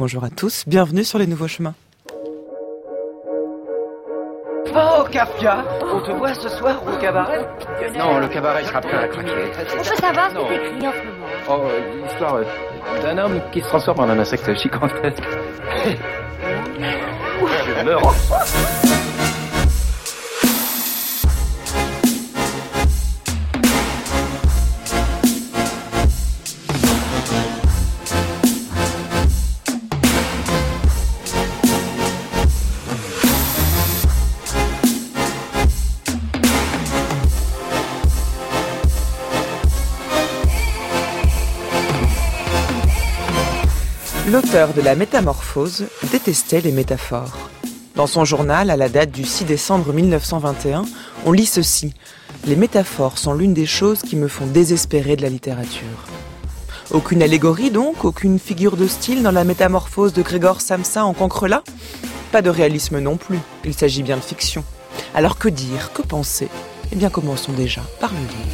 Bonjour à tous, bienvenue sur les nouveaux chemins. Oh, Kafka, on te voit ce soir au cabaret? Non, le cabaret sera plein à craquer. On peut savoir ce qui est écrit en ce moment. Oh, l'histoire d'un homme qui se transforme en un insecte gigantesque. Je meurs. L'auteur de la Métamorphose détestait les métaphores. Dans son journal, à la date du 6 décembre 1921, on lit ceci: « Les métaphores sont l'une des choses qui me font désespérer de la littérature. » Aucune allégorie donc, aucune figure de style dans la Métamorphose de Grégor Samsa en Cancrelat? Pas de réalisme non plus, il s'agit bien de fiction. Alors que dire, que penser? Eh bien commençons déjà par le lire.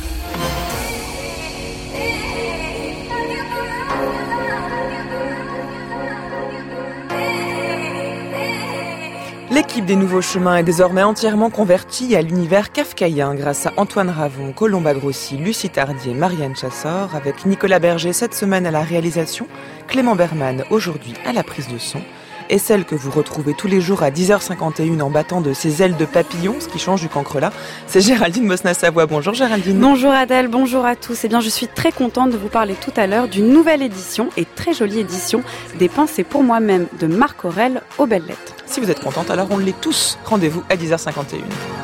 L'équipe des Nouveaux Chemins est désormais entièrement convertie à l'univers kafkaïen grâce à Antoine Ravon, Colomba Grossi, Lucie Tardier, Marianne Chassor, avec Nicolas Berger cette semaine à la réalisation, Clément Berman aujourd'hui à la prise de son, et celle que vous retrouvez tous les jours à 10h51 en battant de ses ailes de papillon, ce qui change du Cancrelat, c'est Géraldine Mosna-Savoie. Bonjour Géraldine. Bonjour Adèle, bonjour à tous. Eh bien, je suis très contente de vous parler tout à l'heure d'une nouvelle édition, et très jolie édition, des Pensées pour moi-même de Marc Aurèle aux belles lettres. Si vous êtes contente, alors on l'est tous. Rendez-vous à 10h51.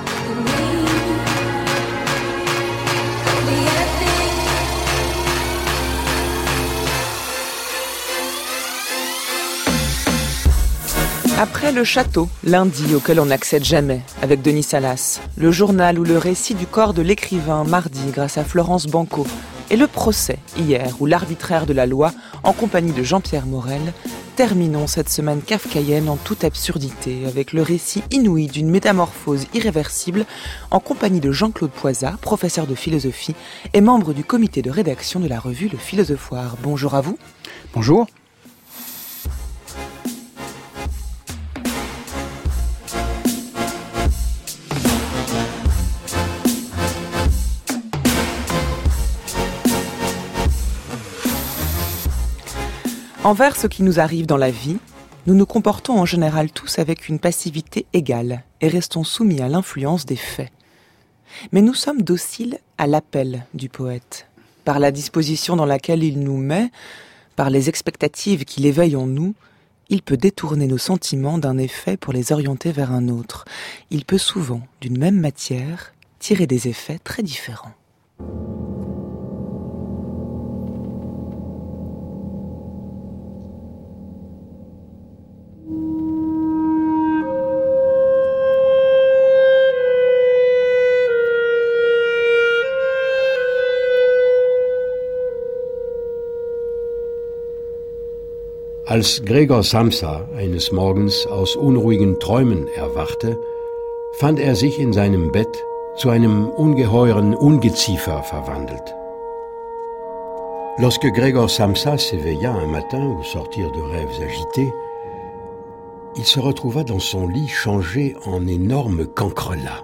Après le château, lundi, auquel on n'accède jamais, avec Denis Salas, le journal ou le récit du corps de l'écrivain, mardi, grâce à Florence Banco, et le procès, hier, ou l'arbitraire de la loi, en compagnie de Jean-Pierre Morel, terminons cette semaine kafkaïenne en toute absurdité, avec le récit inouï d'une métamorphose irréversible, en compagnie de Jean-Claude Poisat, professeur de philosophie, et membre du comité de rédaction de la revue Le Philosophoire. Bonjour à vous. Bonjour. Envers ce qui nous arrive dans la vie, nous nous comportons en général tous avec une passivité égale et restons soumis à l'influence des faits. Mais nous sommes dociles à l'appel du poète, par la disposition dans laquelle il nous met, par les expectatives qu'il éveille en nous. Il peut détourner nos sentiments d'un effet pour les orienter vers un autre. Il peut souvent, d'une même matière, tirer des effets très différents. Als Gregor Samsa eines Morgens aus unruhigen Träumen erwachte, fand er sich in seinem Bett zu einem ungeheuren Ungeziefer verwandelt. Lorsque Gregor Samsa s'éveilla un matin au sortir de rêves agités, il se retrouva dans son lit changé en énorme cancrelat.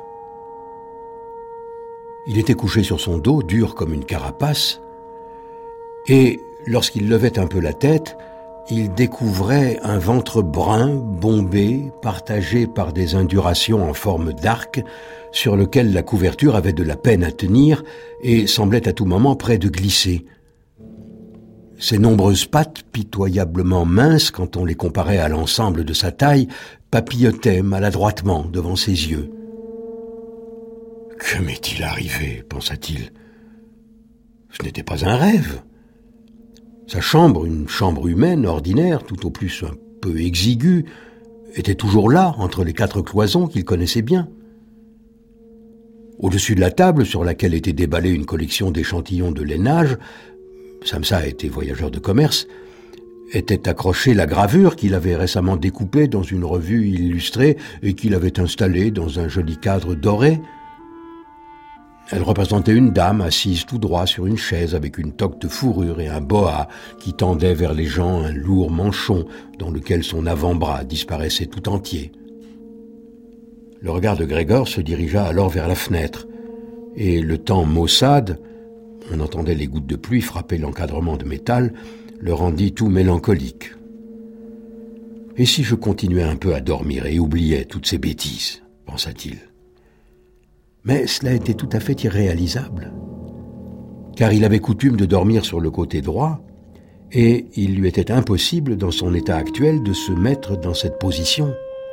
Il était couché sur son dos, dur comme une carapace, et lorsqu'il levait un peu la tête, il découvrait un ventre brun, bombé, partagé par des indurations en forme d'arc, sur lequel la couverture avait de la peine à tenir et semblait à tout moment près de glisser. Ses nombreuses pattes, pitoyablement minces quand on les comparait à l'ensemble de sa taille, papillotaient maladroitement devant ses yeux. « Que m'est-il arrivé ?» pensa-t-il. « Ce n'était pas un rêve. » Sa chambre, une chambre humaine ordinaire, tout au plus un peu exiguë, était toujours là, entre les quatre cloisons qu'il connaissait bien. Au-dessus de la table, sur laquelle était déballée une collection d'échantillons de lainage, Samsa était voyageur de commerce, était accrochée la gravure qu'il avait récemment découpée dans une revue illustrée et qu'il avait installée dans un joli cadre doré. Elle représentait une dame assise tout droit sur une chaise avec une toque de fourrure et un boa qui tendait vers les gens un lourd manchon dans lequel son avant-bras disparaissait tout entier. Le regard de Grégor se dirigea alors vers la fenêtre, et le temps maussade, on entendait les gouttes de pluie frapper l'encadrement de métal, le rendit tout mélancolique. Et si je continuais un peu à dormir et oubliais toutes ces bêtises, pensa-t-il. Mais cela était tout à fait irréalisable, car il avait coutume de dormir sur le côté droit, et il lui était impossible, dans son état actuel, de se mettre dans cette position.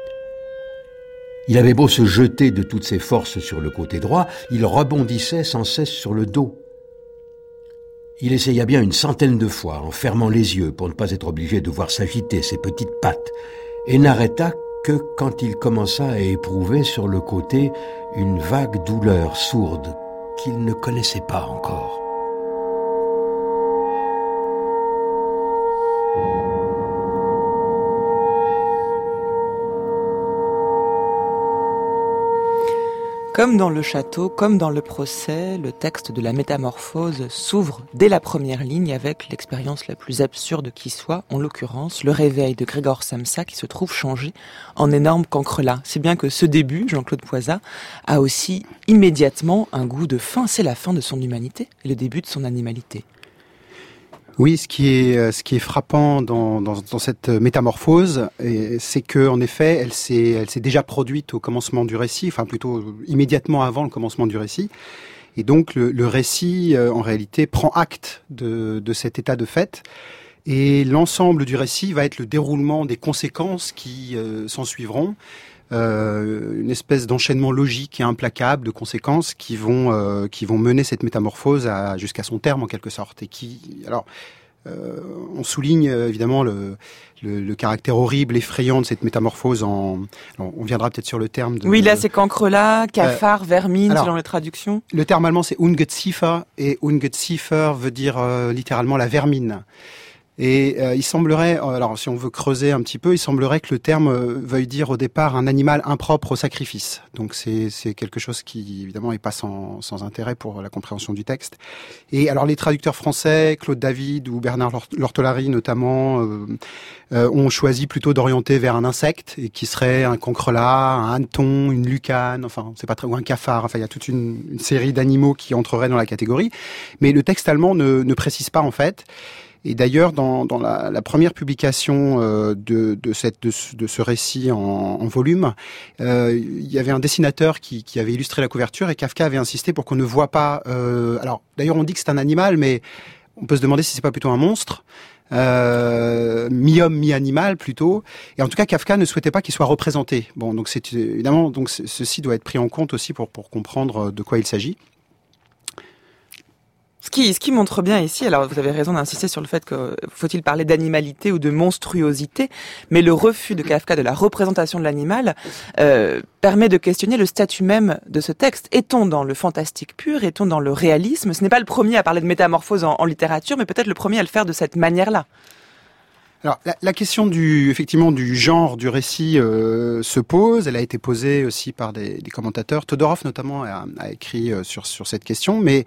Il avait beau se jeter de toutes ses forces sur le côté droit, il rebondissait sans cesse sur le dos. Il essaya bien 100 de fois, en fermant les yeux pour ne pas être obligé de voir s'agiter ses petites pattes, et n'arrêta que quand il commença à éprouver sur le côté une vague douleur sourde qu'il ne connaissait pas encore. Comme dans le château, comme dans le procès, le texte de la métamorphose s'ouvre dès la première ligne avec l'expérience la plus absurde qui soit, en l'occurrence le réveil de Grégor Samsa qui se trouve changé en énorme cancrelat. Si bien que ce début, Jean-Claude Poisat, a aussi immédiatement un goût de fin. C'est la fin de son humanité et le début de son animalité. Oui, ce qui est frappant dans cette métamorphose, c'est que en effet, elle s'est déjà produite au commencement du récit, enfin plutôt immédiatement avant le commencement du récit, et donc le récit en réalité prend acte de cet état de fait, et l'ensemble du récit va être le déroulement des conséquences qui s'en suivront. Une espèce d'enchaînement logique et implacable de conséquences qui vont mener cette métamorphose jusqu'à son terme en quelque sorte, et on souligne évidemment le caractère horrible, effrayant de cette métamorphose. On viendra peut-être sur le terme. Oui, là c'est cancrelat, cafard, vermine, selon les traductions. Le terme allemand c'est Ungeziefer, et Ungeziefer veut dire littéralement la vermine. Et il semblerait, alors si on veut creuser un petit peu, il semblerait que le terme veuille dire au départ un animal impropre au sacrifice. Donc c'est quelque chose qui évidemment est pas sans intérêt pour la compréhension du texte. Et alors les traducteurs français, Claude David ou Bernard Lortolari notamment, ont choisi plutôt d'orienter vers un insecte, et qui serait un cancrelat, un hanneton, une lucane, enfin c'est pas très, ou un cafard. Enfin il y a toute une série d'animaux qui entreraient dans la catégorie. Mais le texte allemand ne précise pas en fait. Et d'ailleurs, dans la première publication de ce récit en volume, il y avait un dessinateur qui avait illustré la couverture, et Kafka avait insisté pour qu'on ne voit pas. Alors, d'ailleurs, on dit que c'est un animal, mais on peut se demander si c'est pas plutôt un monstre. Mi-homme, mi-animal plutôt. Et en tout cas, Kafka ne souhaitait pas qu'il soit représenté. Bon, donc c'est évidemment, donc ceci doit être pris en compte aussi pour comprendre de quoi il s'agit. Ce qui montre bien ici, alors vous avez raison d'insister sur le fait que faut-il parler d'animalité ou de monstruosité, mais le refus de Kafka de la représentation de l'animal permet de questionner le statut même de ce texte. Est-on dans le fantastique pur? Est-on dans le réalisme? Ce n'est pas le premier à parler de métamorphose en littérature, mais peut-être le premier à le faire de cette manière-là. Alors, la question effectivement du genre du récit se pose. Elle a été posée aussi par des commentateurs. Todorov notamment a écrit sur cette question, mais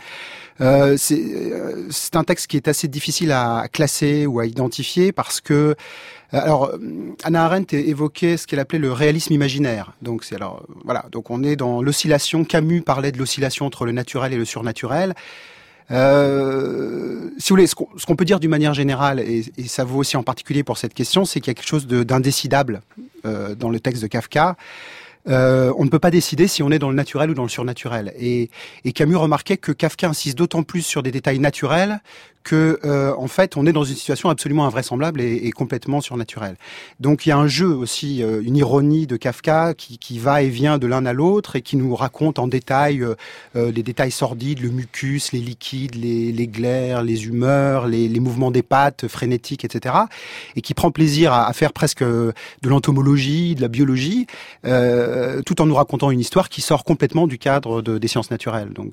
c'est un texte qui est assez difficile à classer ou à identifier parce que alors Hannah Arendt évoquait ce qu'elle appelait le réalisme imaginaire. Donc donc on est dans l'oscillation. Camus parlait de l'oscillation entre le naturel et le surnaturel. Si vous voulez, ce qu'on peut dire d'une manière générale, et ça vaut aussi en particulier pour cette question, c'est qu'il y a quelque chose d'indécidable dans le texte de Kafka. On ne peut pas décider si on est dans le naturel ou dans le surnaturel. Et Camus remarquait que Kafka insiste d'autant plus sur des détails naturels que, en fait, on est dans une situation absolument invraisemblable et complètement surnaturelle. Donc, il y a un jeu aussi, une ironie de Kafka qui va et vient de l'un à l'autre et qui nous raconte en détail les détails sordides, le mucus, les liquides, les glaires, les humeurs, les mouvements des pattes frénétiques, etc. Et qui prend plaisir à faire presque de l'entomologie, de la biologie, tout en nous racontant une histoire qui sort complètement du cadre des sciences naturelles. Donc,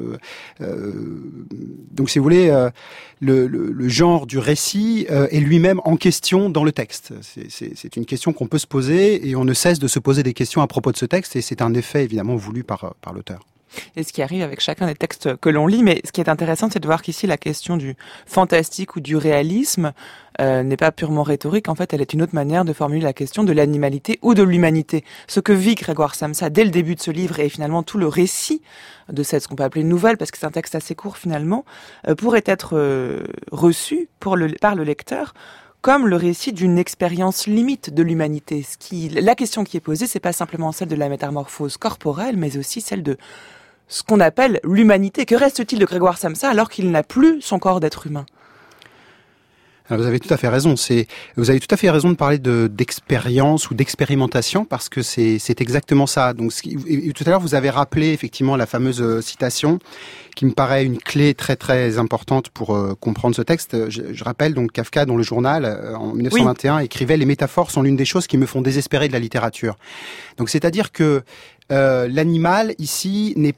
si vous voulez, le genre du récit est lui-même en question dans le texte. C'est une question qu'on peut se poser et on ne cesse de se poser des questions à propos de ce texte et c'est un effet évidemment voulu par l'auteur. Et ce qui arrive avec chacun des textes que l'on lit, mais ce qui est intéressant, c'est de voir qu'ici la question du fantastique ou du réalisme n'est pas purement rhétorique. En fait, elle est une autre manière de formuler la question de l'animalité ou de l'humanité. Ce que vit Grégoire Samsa dès le début de ce livre et finalement tout le récit de ce qu'on peut appeler une nouvelle, parce que c'est un texte assez court finalement, pourrait être reçu par le lecteur comme le récit d'une expérience limite de l'humanité. La question qui est posée, c'est pas simplement celle de la métamorphose corporelle, mais aussi celle de ce qu'on appelle l'humanité. Que reste-t-il de Grégoire Samsa alors qu'il n'a plus son corps d'être humain ? Alors vous avez tout à fait raison. Vous avez tout à fait raison de parler d'expérience ou d'expérimentation, parce que c'est exactement ça. Donc et tout à l'heure vous avez rappelé effectivement la fameuse citation qui me paraît une clé très très importante pour comprendre ce texte. Je rappelle donc Kafka dans le journal en 1921 écrivait: les métaphores sont l'une des choses qui me font désespérer de la littérature. Donc c'est-à-dire que l'animal ici ne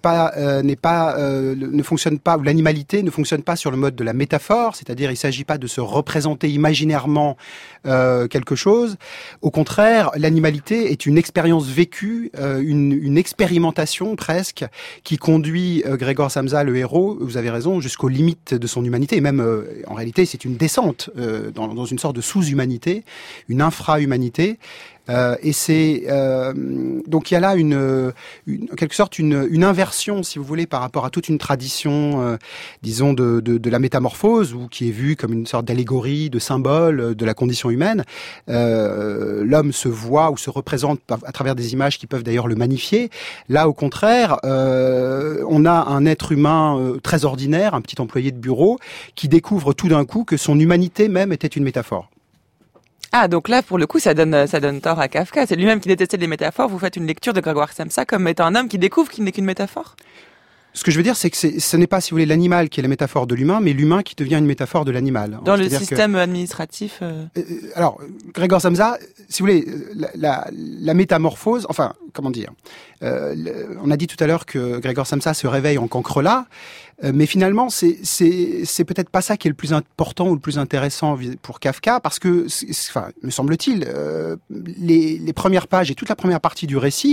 fonctionne pas, ou l'animalité ne fonctionne pas sur le mode de la métaphore, c'est-à-dire il ne s'agit pas de se représenter imaginairement quelque chose. Au contraire, l'animalité est une expérience vécue, une expérimentation presque, qui conduit Grégoire Samsa, le héros, vous avez raison, jusqu'aux limites de son humanité. Et même, en réalité, c'est une descente dans une sorte de sous-humanité, une infra-humanité. Et c'est donc il y a là en quelque sorte une inversion, si vous voulez, par rapport à toute une tradition, disons de la métamorphose, ou qui est vue comme une sorte d'allégorie, de symbole de la condition humaine. L'homme se voit ou se représente à travers des images qui peuvent d'ailleurs le magnifier. Là, au contraire, on a un être humain très ordinaire, un petit employé de bureau, qui découvre tout d'un coup que son humanité même était une métaphore. Ah, donc là, pour le coup, ça donne tort à Kafka. C'est lui-même qui détestait les métaphores. Vous faites une lecture de Grégoire Samsa comme étant un homme qui découvre qu'il n'est qu'une métaphore. Ce que je veux dire, c'est que ce n'est pas, si vous voulez, l'animal qui est la métaphore de l'humain, mais l'humain qui devient une métaphore de l'animal. Dans le système administratif. Alors, Grégoire Samsa, si vous voulez, la métamorphose, enfin, comment dire, on a dit tout à l'heure que Grégoire Samsa se réveille en cancrelat, mais finalement, c'est peut-être pas ça qui est le plus important ou le plus intéressant pour Kafka, parce que, enfin, me semble-t-il, les premières pages et toute la première partie du récit,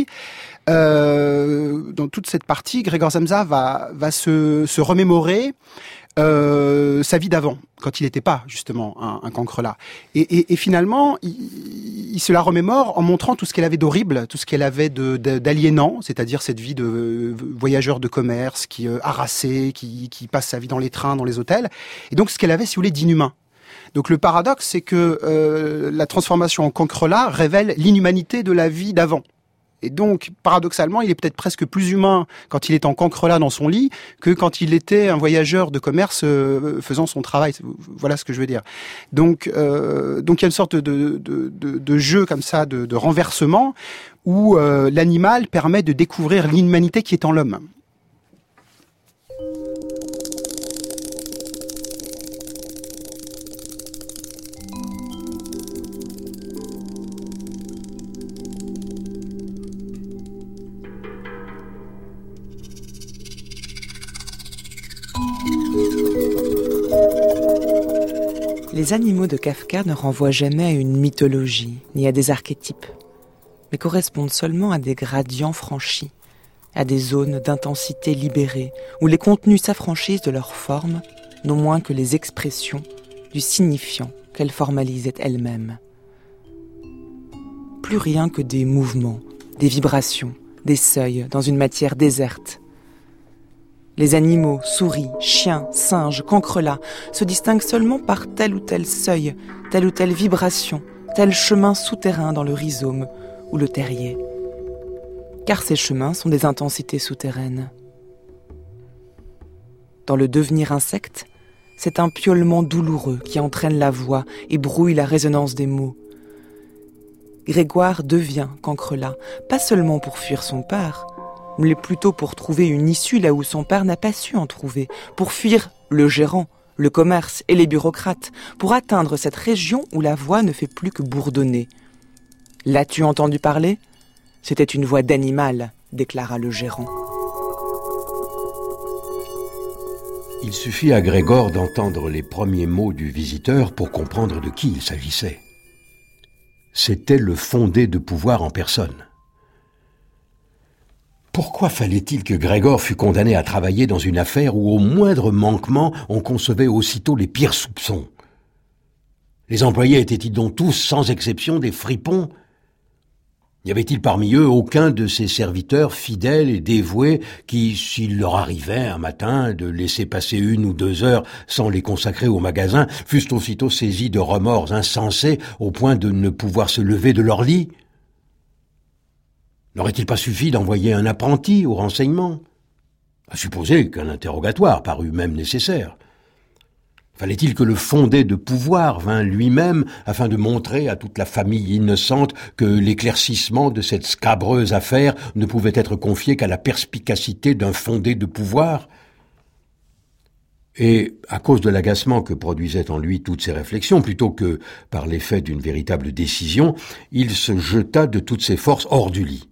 dans toute cette partie, Grégoire Samsa va se remémorer sa vie d'avant, quand il n'était pas justement un cancrelat. Et finalement, il se la remémore en montrant tout ce qu'elle avait d'horrible, tout ce qu'elle avait d'aliénant, c'est-à-dire cette vie de voyageur de commerce qui harassé, qui passe sa vie dans les trains, dans les hôtels, et donc ce qu'elle avait, si vous voulez, d'inhumain. Donc le paradoxe, c'est que la transformation en cancrelat révèle l'inhumanité de la vie d'avant. Et donc, paradoxalement, il est peut-être presque plus humain quand il est en cancrelat dans son lit que quand il était un voyageur de commerce faisant son travail. Voilà ce que je veux dire. Donc il y a une sorte de jeu comme ça, de renversement, où l'animal permet de découvrir l'inhumanité qui est en l'homme. Les animaux de Kafka ne renvoient jamais à une mythologie, ni à des archétypes, mais correspondent seulement à des gradients franchis, à des zones d'intensité libérées, où les contenus s'affranchissent de leur forme, non moins que les expressions du signifiant qu'elles formalisaient elles-mêmes. Plus rien que des mouvements, des vibrations, des seuils dans une matière déserte. Les animaux, souris, chiens, singes, cancrelats se distinguent seulement par tel ou tel seuil, telle ou telle vibration, tel chemin souterrain dans le rhizome ou le terrier. Car ces chemins sont des intensités souterraines. Dans le devenir insecte, c'est un piaulement douloureux qui entraîne la voix et brouille la résonance des mots. Grégoire devient cancrelat, pas seulement pour fuir son père, mais plutôt pour trouver une issue là où son père n'a pas su en trouver, pour fuir le gérant, le commerce et les bureaucrates, pour atteindre cette région où la voix ne fait plus que bourdonner. « L'as-tu entendu parler ? C'était une voix d'animal, déclara le gérant. » Il suffit à Grégor d'entendre les premiers mots du visiteur pour comprendre de qui il s'agissait. C'était le fondé de pouvoir en personne. Pourquoi fallait-il que Grégor fût condamné à travailler dans une affaire où au moindre manquement on concevait aussitôt les pires soupçons? Les employés étaient-ils donc tous, sans exception, des fripons? N'y avait-il parmi eux aucun de ces serviteurs fidèles et dévoués qui, s'il leur arrivait un matin de laisser passer 1 ou 2 heures sans les consacrer au magasin, fussent aussitôt saisis de remords insensés au point de ne pouvoir se lever de leur lit? N'aurait-il pas suffi d'envoyer un apprenti au renseignement? À supposer qu'un interrogatoire parût même nécessaire. Fallait-il que le fondé de pouvoir vînt lui-même afin de montrer à toute la famille innocente que l'éclaircissement de cette scabreuse affaire ne pouvait être confié qu'à la perspicacité d'un fondé de pouvoir? Et, à cause de l'agacement que produisaient en lui toutes ces réflexions, plutôt que par l'effet d'une véritable décision, il se jeta de toutes ses forces hors du lit.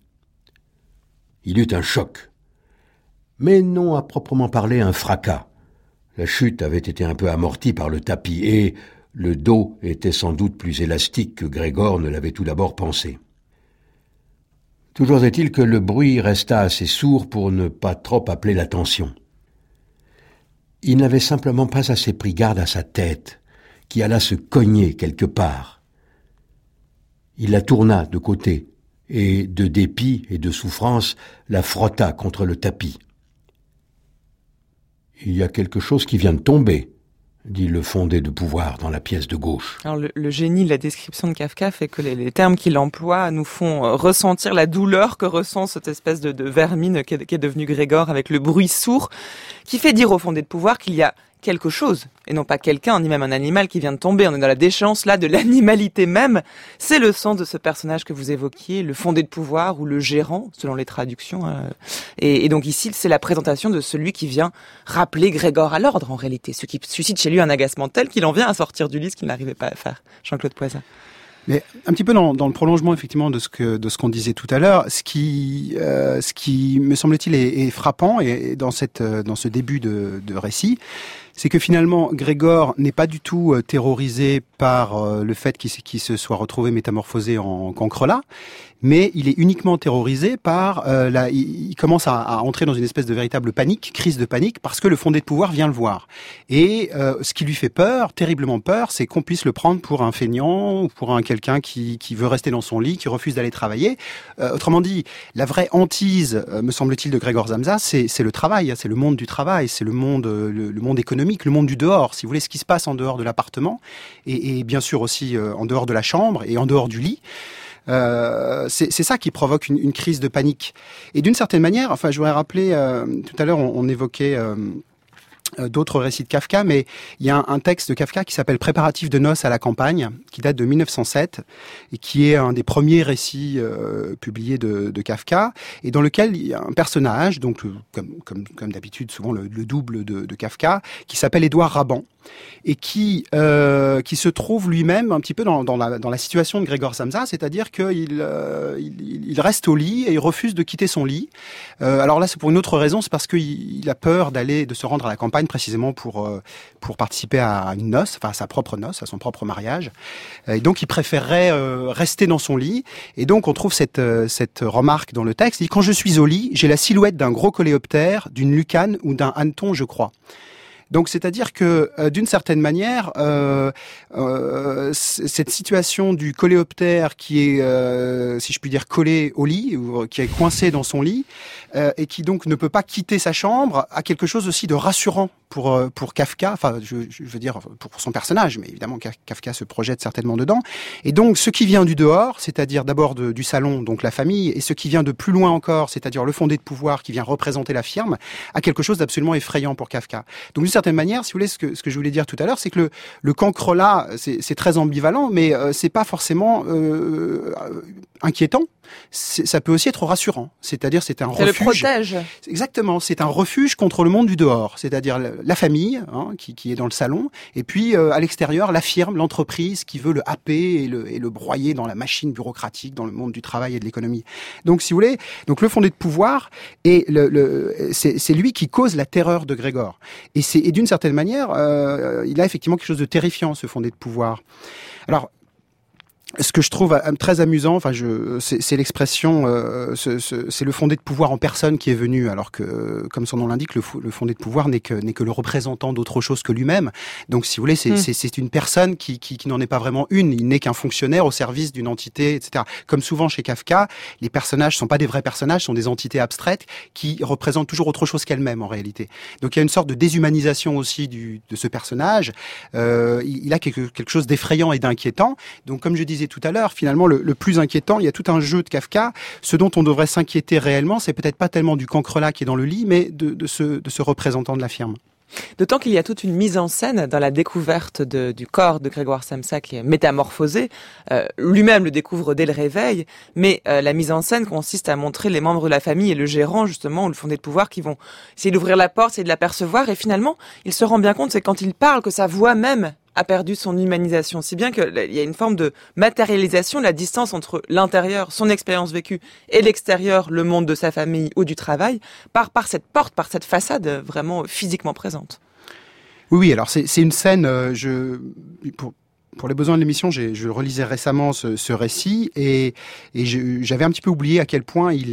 Il eut un choc, mais non à proprement parler un fracas. La chute avait été un peu amortie par le tapis et le dos était sans doute plus élastique que Grégor ne l'avait tout d'abord pensé. Toujours est-il que le bruit resta assez sourd pour ne pas trop appeler l'attention. Il n'avait simplement pas assez pris garde à sa tête, qui alla se cogner quelque part. Il la tourna de côté et, de dépit et de souffrance, la frotta contre le tapis. « Il y a quelque chose qui vient de tomber », dit le fondé de pouvoir dans la pièce de gauche. Alors le génie de la description de Kafka fait que les termes qu'il emploie nous font ressentir la douleur que ressent cette espèce de vermine qui est devenue Grégor avec le bruit sourd, qui fait dire au fondé de pouvoir qu'il y a quelque chose, et non pas quelqu'un, ni même un animal qui vient de tomber. On est dans la déchéance là de l'animalité même. C'est le sens de ce personnage que vous évoquiez, le fondé de pouvoir ou le gérant, selon les traductions. Et donc ici, c'est la présentation de celui qui vient rappeler Grégor à l'ordre, en réalité. Ce qui suscite chez lui un agacement tel qu'il en vient à sortir du lit, ce qu'il n'arrivait pas à faire. Jean-Claude Poisat. Mais un petit peu dans le prolongement effectivement de ce qu'on disait tout à l'heure, ce qui me semble-t-il est frappant et dans ce début de récit, c'est que finalement Grégor n'est pas du tout terrorisé par le fait qu'il se soit retrouvé métamorphosé en cancrelat, mais il est uniquement terrorisé par il commence à entrer dans une espèce de véritable panique, crise de panique, parce que le fondé de pouvoir vient le voir. Et ce qui lui fait peur, terriblement peur, c'est qu'on puisse le prendre pour un feignant ou pour quelqu'un qui veut rester dans son lit, qui refuse d'aller travailler. Autrement dit, la vraie hantise, me semble-t-il, de Grégor Samsa, c'est le travail, c'est le monde du travail, c'est le monde économique, le monde du dehors, si vous voulez, ce qui se passe en dehors de l'appartement et bien sûr aussi en dehors de la chambre et en dehors du lit. C'est ça qui provoque une crise de panique. Et d'une certaine manière, enfin, je voudrais rappeler, tout à l'heure, on évoquait d'autres récits de Kafka, mais il y a un texte de Kafka qui s'appelle Préparatifs de noces à la campagne, qui date de 1907 et qui est un des premiers récits publiés de Kafka, et dans lequel il y a un personnage, donc comme d'habitude souvent le double de Kafka, qui s'appelle Édouard Raban, et qui se trouve lui-même un petit peu dans la situation de Grégor Samsa, c'est-à-dire qu'il reste au lit et il refuse de quitter son lit. Alors là, c'est pour une autre raison, c'est parce qu'il a peur de se rendre à la campagne précisément pour participer à une noce, enfin à sa propre noce, à son propre mariage. Et donc il préférerait rester dans son lit. Et donc on trouve cette remarque dans le texte. Il dit: quand je suis au lit, j'ai la silhouette d'un gros coléoptère, d'une lucane ou d'un hanneton, je crois. Donc, c'est-à-dire que, d'une certaine manière, cette situation du coléoptère qui est, si je puis dire, collé au lit, ou qui est coincé dans son lit, et qui donc ne peut pas quitter sa chambre, a quelque chose aussi de rassurant pour Kafka, enfin, je veux dire, pour son personnage, mais évidemment, Kafka se projette certainement dedans. Et donc, ce qui vient du dehors, c'est-à-dire d'abord du salon, donc la famille, et ce qui vient de plus loin encore, c'est-à-dire le fondé de pouvoir qui vient représenter la firme, a quelque chose d'absolument effrayant pour Kafka. Donc, d'une certaine manière, si vous voulez, ce que je voulais dire tout à l'heure, c'est que le cancrelat, c'est très ambivalent, mais c'est pas forcément inquiétant. Ça peut aussi être rassurant, c'est-à-dire c'est un refuge. Ça le protège. Exactement, c'est un refuge contre le monde du dehors, c'est-à-dire la famille qui est dans le salon, et puis à l'extérieur la firme, l'entreprise qui veut le happer et le broyer dans la machine bureaucratique, dans le monde du travail et de l'économie. Donc si vous voulez, donc le fondé de pouvoir et c'est lui qui cause la terreur de Grégor. Et d'une certaine manière, il a effectivement quelque chose de terrifiant, ce fondé de pouvoir. Alors ce que je trouve très amusant, c'est l'expression, c'est le fondé de pouvoir en personne qui est venu, alors que, comme son nom l'indique, le fondé de pouvoir n'est que le représentant d'autre chose que lui-même. Donc, si vous voulez, c'est une personne qui n'en est pas vraiment une. Il n'est qu'un fonctionnaire au service d'une entité, etc. Comme souvent chez Kafka, les personnages sont pas des vrais personnages, sont des entités abstraites qui représentent toujours autre chose qu'elles-mêmes en réalité. Donc, il y a une sorte de déshumanisation aussi de ce personnage. Il a quelque chose d'effrayant et d'inquiétant. Donc, comme je disais tout à l'heure, finalement, le plus inquiétant, il y a tout un jeu de Kafka. Ce dont on devrait s'inquiéter réellement, c'est peut-être pas tellement du cancrelat qui est dans le lit, mais de ce représentant de la firme. D'autant qu'il y a toute une mise en scène dans la découverte du corps de Grégoire Samsa qui est métamorphosé. Lui-même le découvre dès le réveil, mais la mise en scène consiste à montrer les membres de la famille et le gérant, justement, ou le fondé de pouvoir, qui vont essayer d'ouvrir la porte, essayer de l'apercevoir, et finalement, il se rend bien compte, c'est quand il parle que sa voix même a perdu son humanisation, si bien qu'il y a une forme de matérialisation de la distance entre l'intérieur, son expérience vécue, et l'extérieur, le monde de sa famille ou du travail, par cette porte, par cette façade vraiment physiquement présente. Oui, alors c'est une scène, pour les besoins de l'émission, je relisais récemment ce récit et j'avais un petit peu oublié à quel point il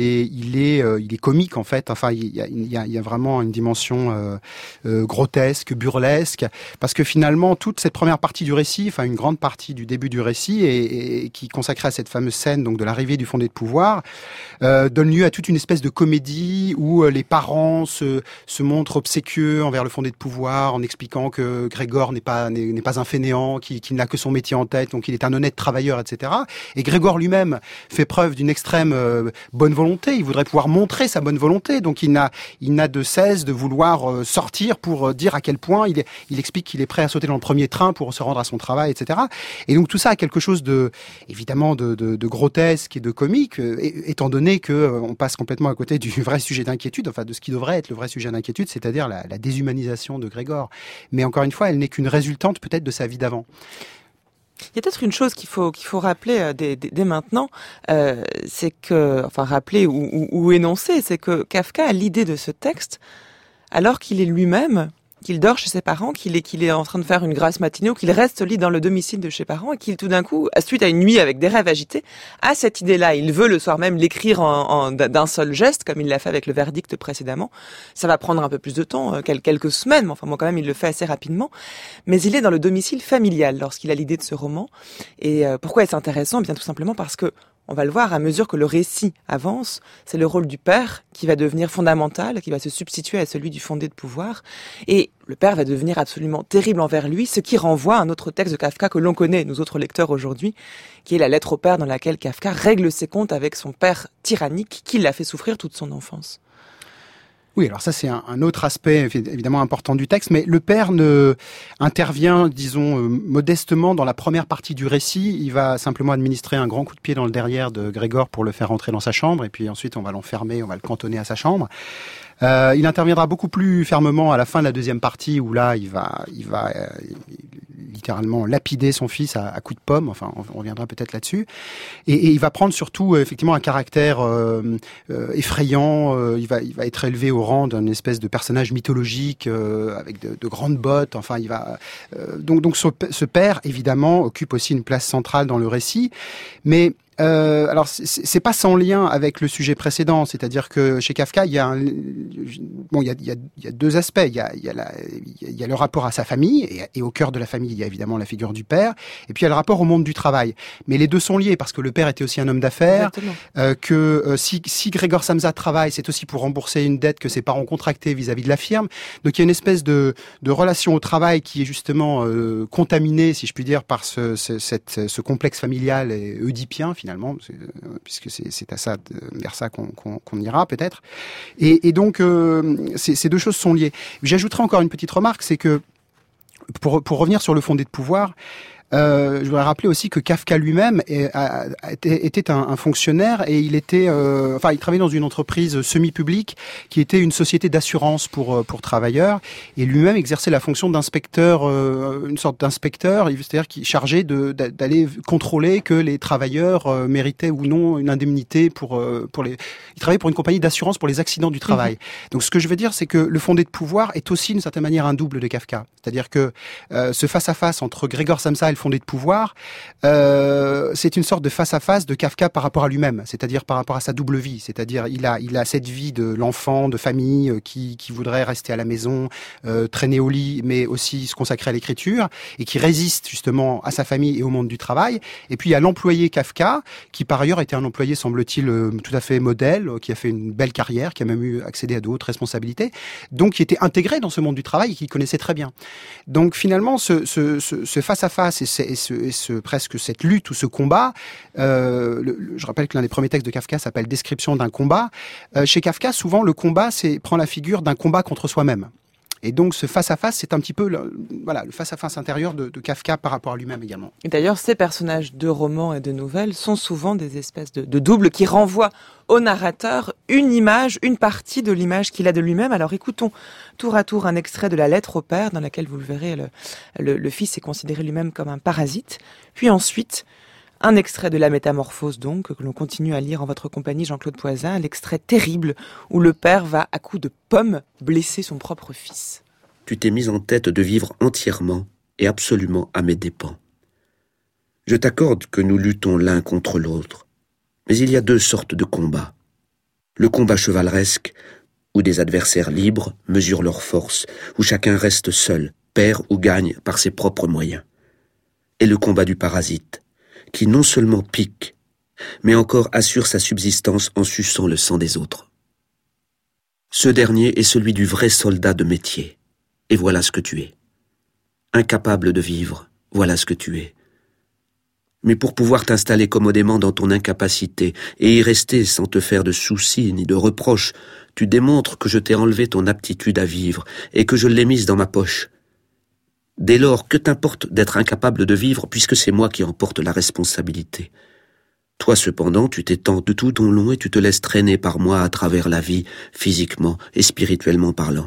est comique en fait. Enfin, il y a vraiment une dimension grotesque, burlesque, parce que finalement toute cette première partie du récit, enfin une grande partie du début du récit, et qui est consacrée à cette fameuse scène donc de l'arrivée du fondé de pouvoir, donne lieu à toute une espèce de comédie où les parents se montrent obséquieux envers le fondé de pouvoir en expliquant que Grégor n'est pas un fainéant, qu'il n'a que son métier en tête, donc il est un honnête travailleur, etc. Et Grégor lui-même fait preuve d'une extrême bonne volonté. Il voudrait pouvoir montrer sa bonne volonté, donc il n'a de cesse de vouloir sortir pour dire à quel point il explique qu'il est prêt à sauter dans le premier train pour se rendre à son travail, etc. Et donc tout ça a quelque chose évidemment de grotesque et de comique, étant donné que on passe complètement à côté du vrai sujet d'inquiétude, enfin de ce qui devrait être le vrai sujet d'inquiétude, c'est-à-dire la déshumanisation de Grégor. Mais encore une fois, elle n'est qu'une résultante peut-être de sa vie d'avant. Il y a peut-être une chose qu'il faut rappeler dès maintenant, c'est que, enfin rappeler ou énoncer, c'est que Kafka a l'idée de ce texte alors qu'il est lui-même, qu'il dort chez ses parents, qu'il est en train de faire une grasse matinée ou qu'il reste au lit dans le domicile de ses parents et qu'il tout d'un coup, suite à une nuit avec des rêves agités, a cette idée-là. Il veut le soir même l'écrire d'un seul geste, comme il l'a fait avec le verdict précédemment. Ça va prendre un peu plus de temps, quelques semaines, mais enfin bon, quand même, il le fait assez rapidement. Mais il est dans le domicile familial lorsqu'il a l'idée de ce roman. Et pourquoi est-ce intéressant ? Bien tout simplement parce que on va le voir à mesure que le récit avance, c'est le rôle du père qui va devenir fondamental, qui va se substituer à celui du fondé de pouvoir. Et le père va devenir absolument terrible envers lui, ce qui renvoie à un autre texte de Kafka que l'on connaît, nous autres lecteurs aujourd'hui, qui est la lettre au père dans laquelle Kafka règle ses comptes avec son père tyrannique qui l'a fait souffrir toute son enfance. Oui, alors ça c'est un autre aspect évidemment important du texte, mais le père intervient, disons, modestement dans la première partie du récit. Il va simplement administrer un grand coup de pied dans le derrière de Grégor pour le faire rentrer dans sa chambre, et puis ensuite on va l'enfermer, on va le cantonner à sa chambre. Il interviendra beaucoup plus fermement à la fin de la deuxième partie, où là il va littéralement lapider son fils à coups de pomme. Enfin, on reviendra peut-être là-dessus. Et il va prendre surtout effectivement un caractère effrayant. Il va être élevé au rang d'un espèce de personnage mythologique avec de grandes bottes. Enfin, il va donc ce père évidemment occupe aussi une place centrale dans le récit, mais alors c'est pas sans lien avec le sujet précédent, c'est-à-dire que chez Kafka il y a deux aspects. Il y a le rapport à sa famille et au cœur de la famille il y a évidemment la figure du père, et puis il y a le rapport au monde du travail. Mais les deux sont liés parce que le père était aussi un homme d'affaires, si Grégor Samsa travaille, c'est aussi pour rembourser une dette que ses parents ont contractée vis-à-vis de la firme. Donc il y a une espèce de relation au travail qui est justement contaminée, si je puis dire, par ce complexe familial et oedipien finalement, puisque c'est vers ça qu'on ira peut-être. Et donc ces deux choses sont liées. J'ajouterai encore une petite remarque, c'est que pour revenir sur le fondé de pouvoir, je voudrais rappeler aussi que Kafka lui-même était un fonctionnaire, et il travaillait dans une entreprise semi-publique qui était une société d'assurance pour travailleurs, et lui-même exerçait la fonction d'inspecteur, une sorte d'inspecteur, c'est-à-dire qui est chargé d'aller contrôler que les travailleurs méritaient ou non une indemnité il travaillait pour une compagnie d'assurance pour les accidents du travail. Donc ce que je veux dire, c'est que le fondé de pouvoir est aussi d'une certaine manière un double de Kafka, c'est-à-dire que ce face-à-face entre Grégor Samsa et le fondée de pouvoir, c'est une sorte de face-à-face de Kafka par rapport à lui-même, c'est-à-dire par rapport à sa double vie. C'est-à-dire il a cette vie de l'enfant, de famille, qui voudrait rester à la maison, traîner au lit, mais aussi se consacrer à l'écriture, et qui résiste justement à sa famille et au monde du travail. Et puis il y a l'employé Kafka, qui par ailleurs était un employé, semble-t-il, tout à fait modèle, qui a fait une belle carrière, qui a même eu accédé à de hautes responsabilités, donc qui était intégré dans ce monde du travail et qui connaissait très bien. Donc finalement, ce face-à-face et presque cette lutte ou ce combat, je rappelle que l'un des premiers textes de Kafka s'appelle Description d'un combat. Chez Kafka, souvent, le combat prend la figure d'un combat contre soi-même. Et donc, ce face-à-face, c'est un petit peu le face-à-face intérieur de Kafka par rapport à lui-même également. Et d'ailleurs, ces personnages de romans et de nouvelles sont souvent des espèces de doubles qui renvoient au narrateur une image, une partie de l'image qu'il a de lui-même. Alors écoutons tour à tour un extrait de La lettre au père, dans laquelle, vous le verrez, le fils est considéré lui-même comme un parasite. Puis ensuite, un extrait de La métamorphose, donc, que l'on continue à lire en votre compagnie, Jean-Claude Poisin, l'extrait terrible où le père va, à coups de pommes, blesser son propre fils. Tu t'es mis en tête de vivre entièrement et absolument à mes dépens. Je t'accorde que nous luttons l'un contre l'autre, mais il y a deux sortes de combats. Le combat chevaleresque, où des adversaires libres mesurent leurs forces, où chacun reste seul, perd ou gagne par ses propres moyens. Et le combat du parasite, qui non seulement pique, mais encore assure sa subsistance en suçant le sang des autres. Ce dernier est celui du vrai soldat de métier, et voilà ce que tu es. Incapable de vivre, voilà ce que tu es. Mais pour pouvoir t'installer commodément dans ton incapacité et y rester sans te faire de soucis ni de reproches, tu démontres que je t'ai enlevé ton aptitude à vivre et que je l'ai mise dans ma poche. Dès lors, que t'importe d'être incapable de vivre puisque c'est moi qui en porte la responsabilité. Toi cependant, tu t'étends de tout ton long et tu te laisses traîner par moi à travers la vie, physiquement et spirituellement parlant.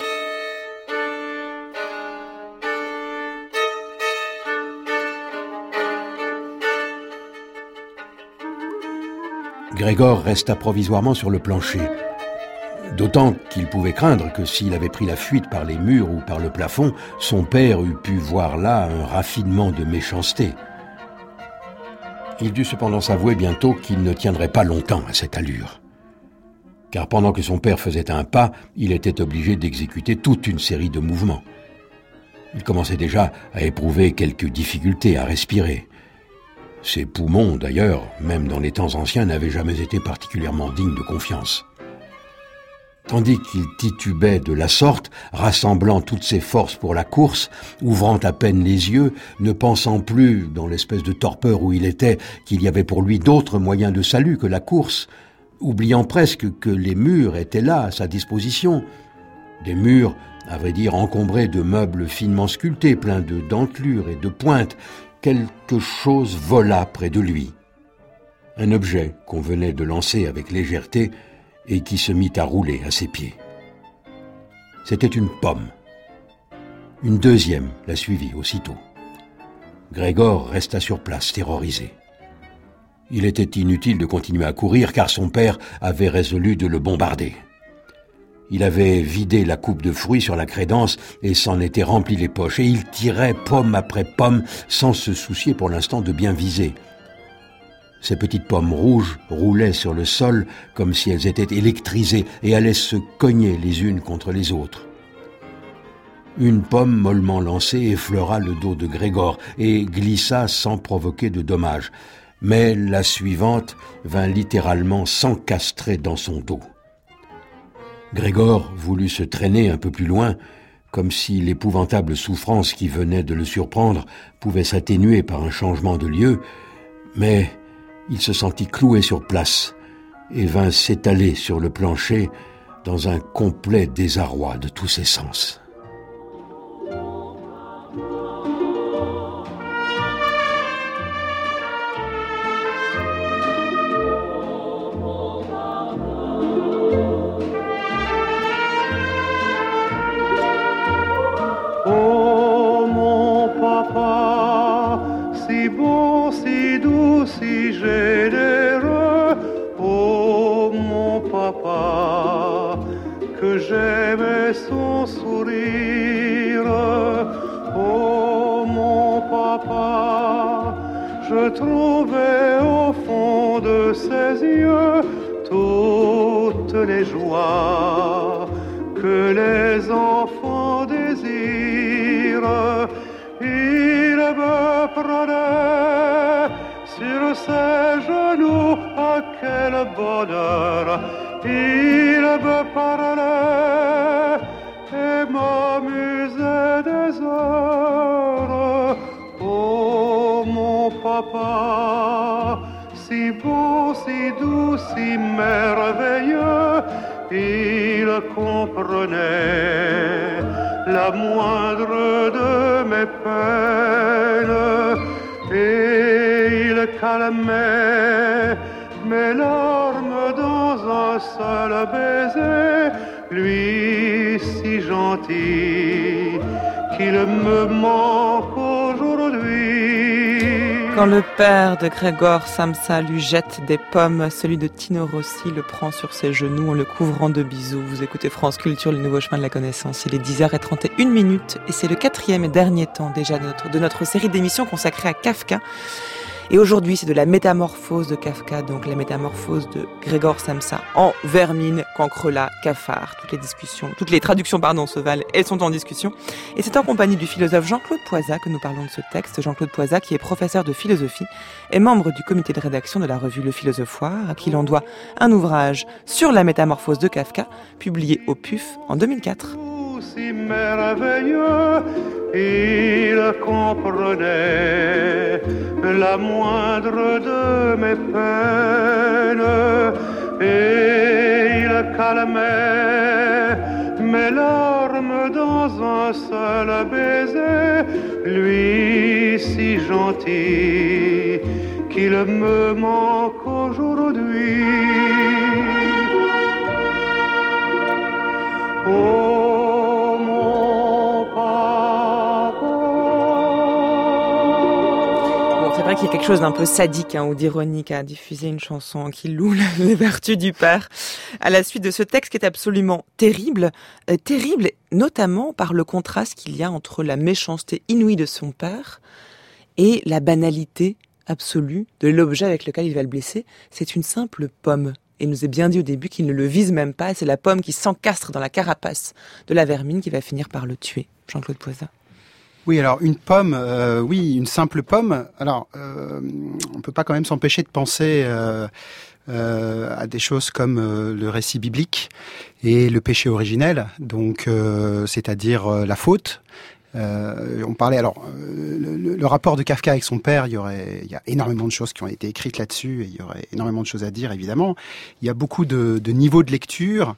Grégor resta provisoirement sur le plancher. D'autant qu'il pouvait craindre que s'il avait pris la fuite par les murs ou par le plafond, son père eût pu voir là un raffinement de méchanceté. Il dut cependant s'avouer bientôt qu'il ne tiendrait pas longtemps à cette allure. Car pendant que son père faisait un pas, il était obligé d'exécuter toute une série de mouvements. Il commençait déjà à éprouver quelques difficultés à respirer. Ses poumons, d'ailleurs, même dans les temps anciens, n'avaient jamais été particulièrement dignes de confiance. Tandis qu'il titubait de la sorte, rassemblant toutes ses forces pour la course, ouvrant à peine les yeux, ne pensant plus, dans l'espèce de torpeur où il était, qu'il y avait pour lui d'autres moyens de salut que la course, oubliant presque que les murs étaient là, à sa disposition. Des murs, à vrai dire, encombrés de meubles finement sculptés, pleins de dentelures et de pointes. Quelque chose vola près de lui. Un objet qu'on venait de lancer avec légèreté et qui se mit à rouler à ses pieds. C'était une pomme. Une deuxième la suivit aussitôt. Grégor resta sur place, terrorisé. Il était inutile de continuer à courir car son père avait résolu de le bombarder. Il avait vidé la coupe de fruits sur la crédence et s'en était rempli les poches, et il tirait pomme après pomme sans se soucier pour l'instant de bien viser. Ces petites pommes rouges roulaient sur le sol comme si elles étaient électrisées et allaient se cogner les unes contre les autres. Une pomme mollement lancée effleura le dos de Grégor et glissa sans provoquer de dommages, mais la suivante vint littéralement s'encastrer dans son dos. Grégor voulut se traîner un peu plus loin, comme si l'épouvantable souffrance qui venait de le surprendre pouvait s'atténuer par un changement de lieu, mais il se sentit cloué sur place et vint s'étaler sur le plancher dans un complet désarroi de tous ses sens. Oh mon papa, si beau, si doux, si généreux, oh mon papa, que j'aimais son sourire. je trouvais au fond de ses yeux toutes les joies que les enfants désirent. Il me prenait sur ses genoux, à quel bonheur. Il me parlait et m'amusait des heures. Oh mon papa, si bon, si doux, si merveilleux, il comprenait la moindre de mes peines et il calmait mes larmes dans un seul baiser, lui si gentil qu'il me manque aujourd'hui. Quand le père de Grégor Samsa lui jette des pommes, celui de Tino Rossi le prend sur ses genoux en le couvrant de bisous. Vous écoutez France Culture, le nouveau chemin de la connaissance. Il est 10h31 et c'est le 4e et dernier temps déjà de notre série d'émissions consacrée à Kafka. Et aujourd'hui, c'est de la métamorphose de Kafka, donc la métamorphose de Grégor Samsa en vermine, cancrelat, cafard. Toutes les traductions, se valent, elles sont en discussion. Et c'est en compagnie du philosophe Jean-Claude Poisat que nous parlons de ce texte. Jean-Claude Poisat, qui est professeur de philosophie et membre du comité de rédaction de la revue Le Philosophoire, à qui l'on doit un ouvrage sur la métamorphose de Kafka, publié au PUF en 2004. Si merveilleux, il comprenait la moindre de mes peines et il calmait mes larmes dans un seul baiser, lui si gentil qu'il me manque aujourd'hui. Oh mon papa. Bon, c'est vrai qu'il y a quelque chose d'un peu sadique ou d'ironique à diffuser une chanson qui loue les vertus du père à la suite de ce texte qui est absolument terrible, notamment par le contraste qu'il y a entre la méchanceté inouïe de son père et la banalité absolue de l'objet avec lequel il va le blesser. C'est une simple pomme. Et il nous est bien dit au début qu'il ne le vise même pas. C'est la pomme qui s'encastre dans la carapace de la vermine qui va finir par le tuer. Jean-Claude Poisat. Oui, alors une pomme, une simple pomme. Alors, on peut pas quand même s'empêcher de penser à des choses comme le récit biblique et le péché originel, donc c'est-à-dire la faute. On parlait le rapport de Kafka avec son père. Il y a énormément de choses qui ont été écrites là-dessus et il y aurait énormément de choses à dire évidemment. Il y a beaucoup de niveaux de lecture.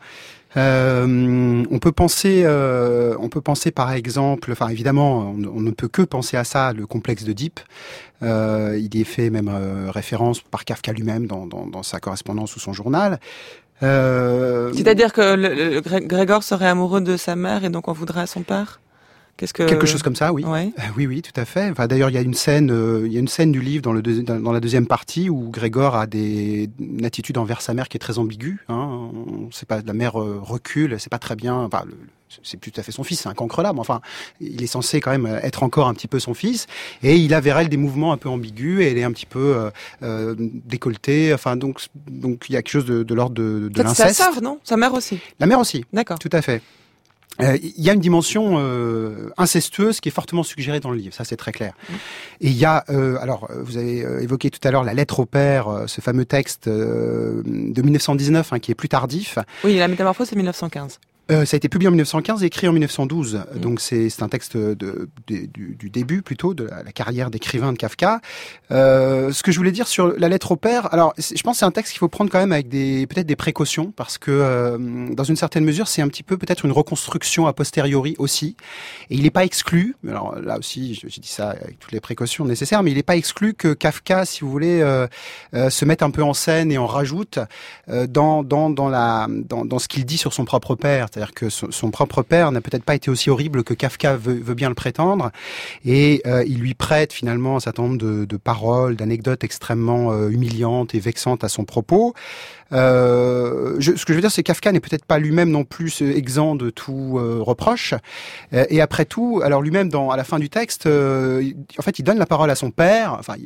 On peut penser par exemple, évidemment, on ne peut que penser à ça, le complexe d'Oedipe. Il y est fait même référence par Kafka lui-même dans sa correspondance ou son journal. C'est-à-dire que Grégor serait amoureux de sa mère et donc en voudrait à son père ? Quelque chose comme ça, oui. Ouais. Oui, tout à fait. Enfin, d'ailleurs, il y a une scène du livre dans la deuxième partie où Grégor a une attitude envers sa mère qui est très ambiguë. On sait pas, la mère recule, c'est pas très bien. Enfin, c'est plus tout à fait son fils, c'est un cancrelat, mais enfin, il est censé quand même être encore un petit peu son fils. Et il a vers elle des mouvements un peu ambigus et elle est un petit peu décolletée. Enfin, donc il y a quelque chose de l'ordre de l'inceste. Sa sœur, non ? Sa mère aussi. La mère aussi. D'accord. Tout à fait. Il y a une dimension incestueuse qui est fortement suggérée dans le livre, ça c'est très clair. Et il y a, vous avez évoqué tout à l'heure la lettre au père, ce fameux texte de 1919 qui est plus tardif. Oui, la métamorphose c'est 1915. Ça a été publié en 1915 et écrit en 1912. Donc c'est un texte du début plutôt de la carrière d'écrivain de Kafka. Ce que je voulais dire sur la lettre au père, alors je pense que c'est un texte qu'il faut prendre quand même avec peut-être des précautions parce que dans une certaine mesure c'est un petit peu peut-être une reconstruction a posteriori aussi. Et il n'est pas exclu. Alors là aussi j'ai dit ça avec toutes les précautions nécessaires, mais il n'est pas exclu que Kafka, si vous voulez, se mette un peu en scène et en rajoute dans ce qu'il dit sur son propre père. c'est-à-dire que son propre père n'a peut-être pas été aussi horrible que Kafka veut bien le prétendre, et il lui prête finalement un certain nombre de paroles, d'anecdotes extrêmement humiliantes et vexantes à son propos. Ce que je veux dire, c'est que Kafka n'est peut-être pas lui-même non plus exempt de tout reproche. Et après tout, alors lui-même, à la fin du texte, en fait, il donne la parole à son père. Enfin,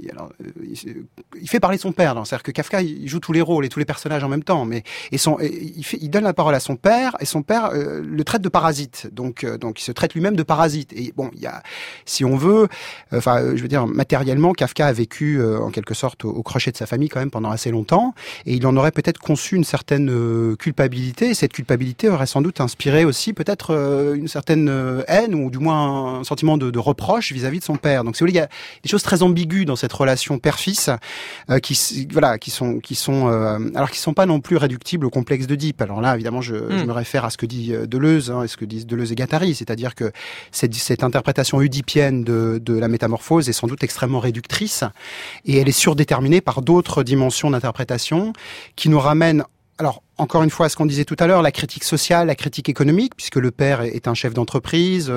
il fait parler son père. C'est-à-dire que Kafka, il joue tous les rôles et tous les personnages en même temps. Mais il donne la parole à son père, et son père le traite de parasite. Donc, il se traite lui-même de parasite. Et bon, il y a, si on veut, je veux dire, matériellement, Kafka a vécu en quelque sorte au crochet de sa famille quand même pendant assez longtemps, et il en aurait peut-être conçu une certaine culpabilité, et cette culpabilité aurait sans doute inspiré aussi peut-être une certaine haine, ou du moins un sentiment de reproche vis-à-vis de son père. Donc, si vous voulez, il y a des choses très ambiguës dans cette relation père-fils, qui sont alors qui sont pas non plus réductibles au complexe d'Oedipe. Alors là, évidemment, je me réfère à ce que dit Deleuze, et ce que disent Deleuze et Guattari, c'est-à-dire que cette interprétation oedipienne de la métamorphose est sans doute extrêmement réductrice, et elle est surdéterminée par d'autres dimensions d'interprétation qui nous ramènent, alors encore une fois, à ce qu'on disait tout à l'heure, la critique sociale, la critique économique, puisque le père est un chef d'entreprise.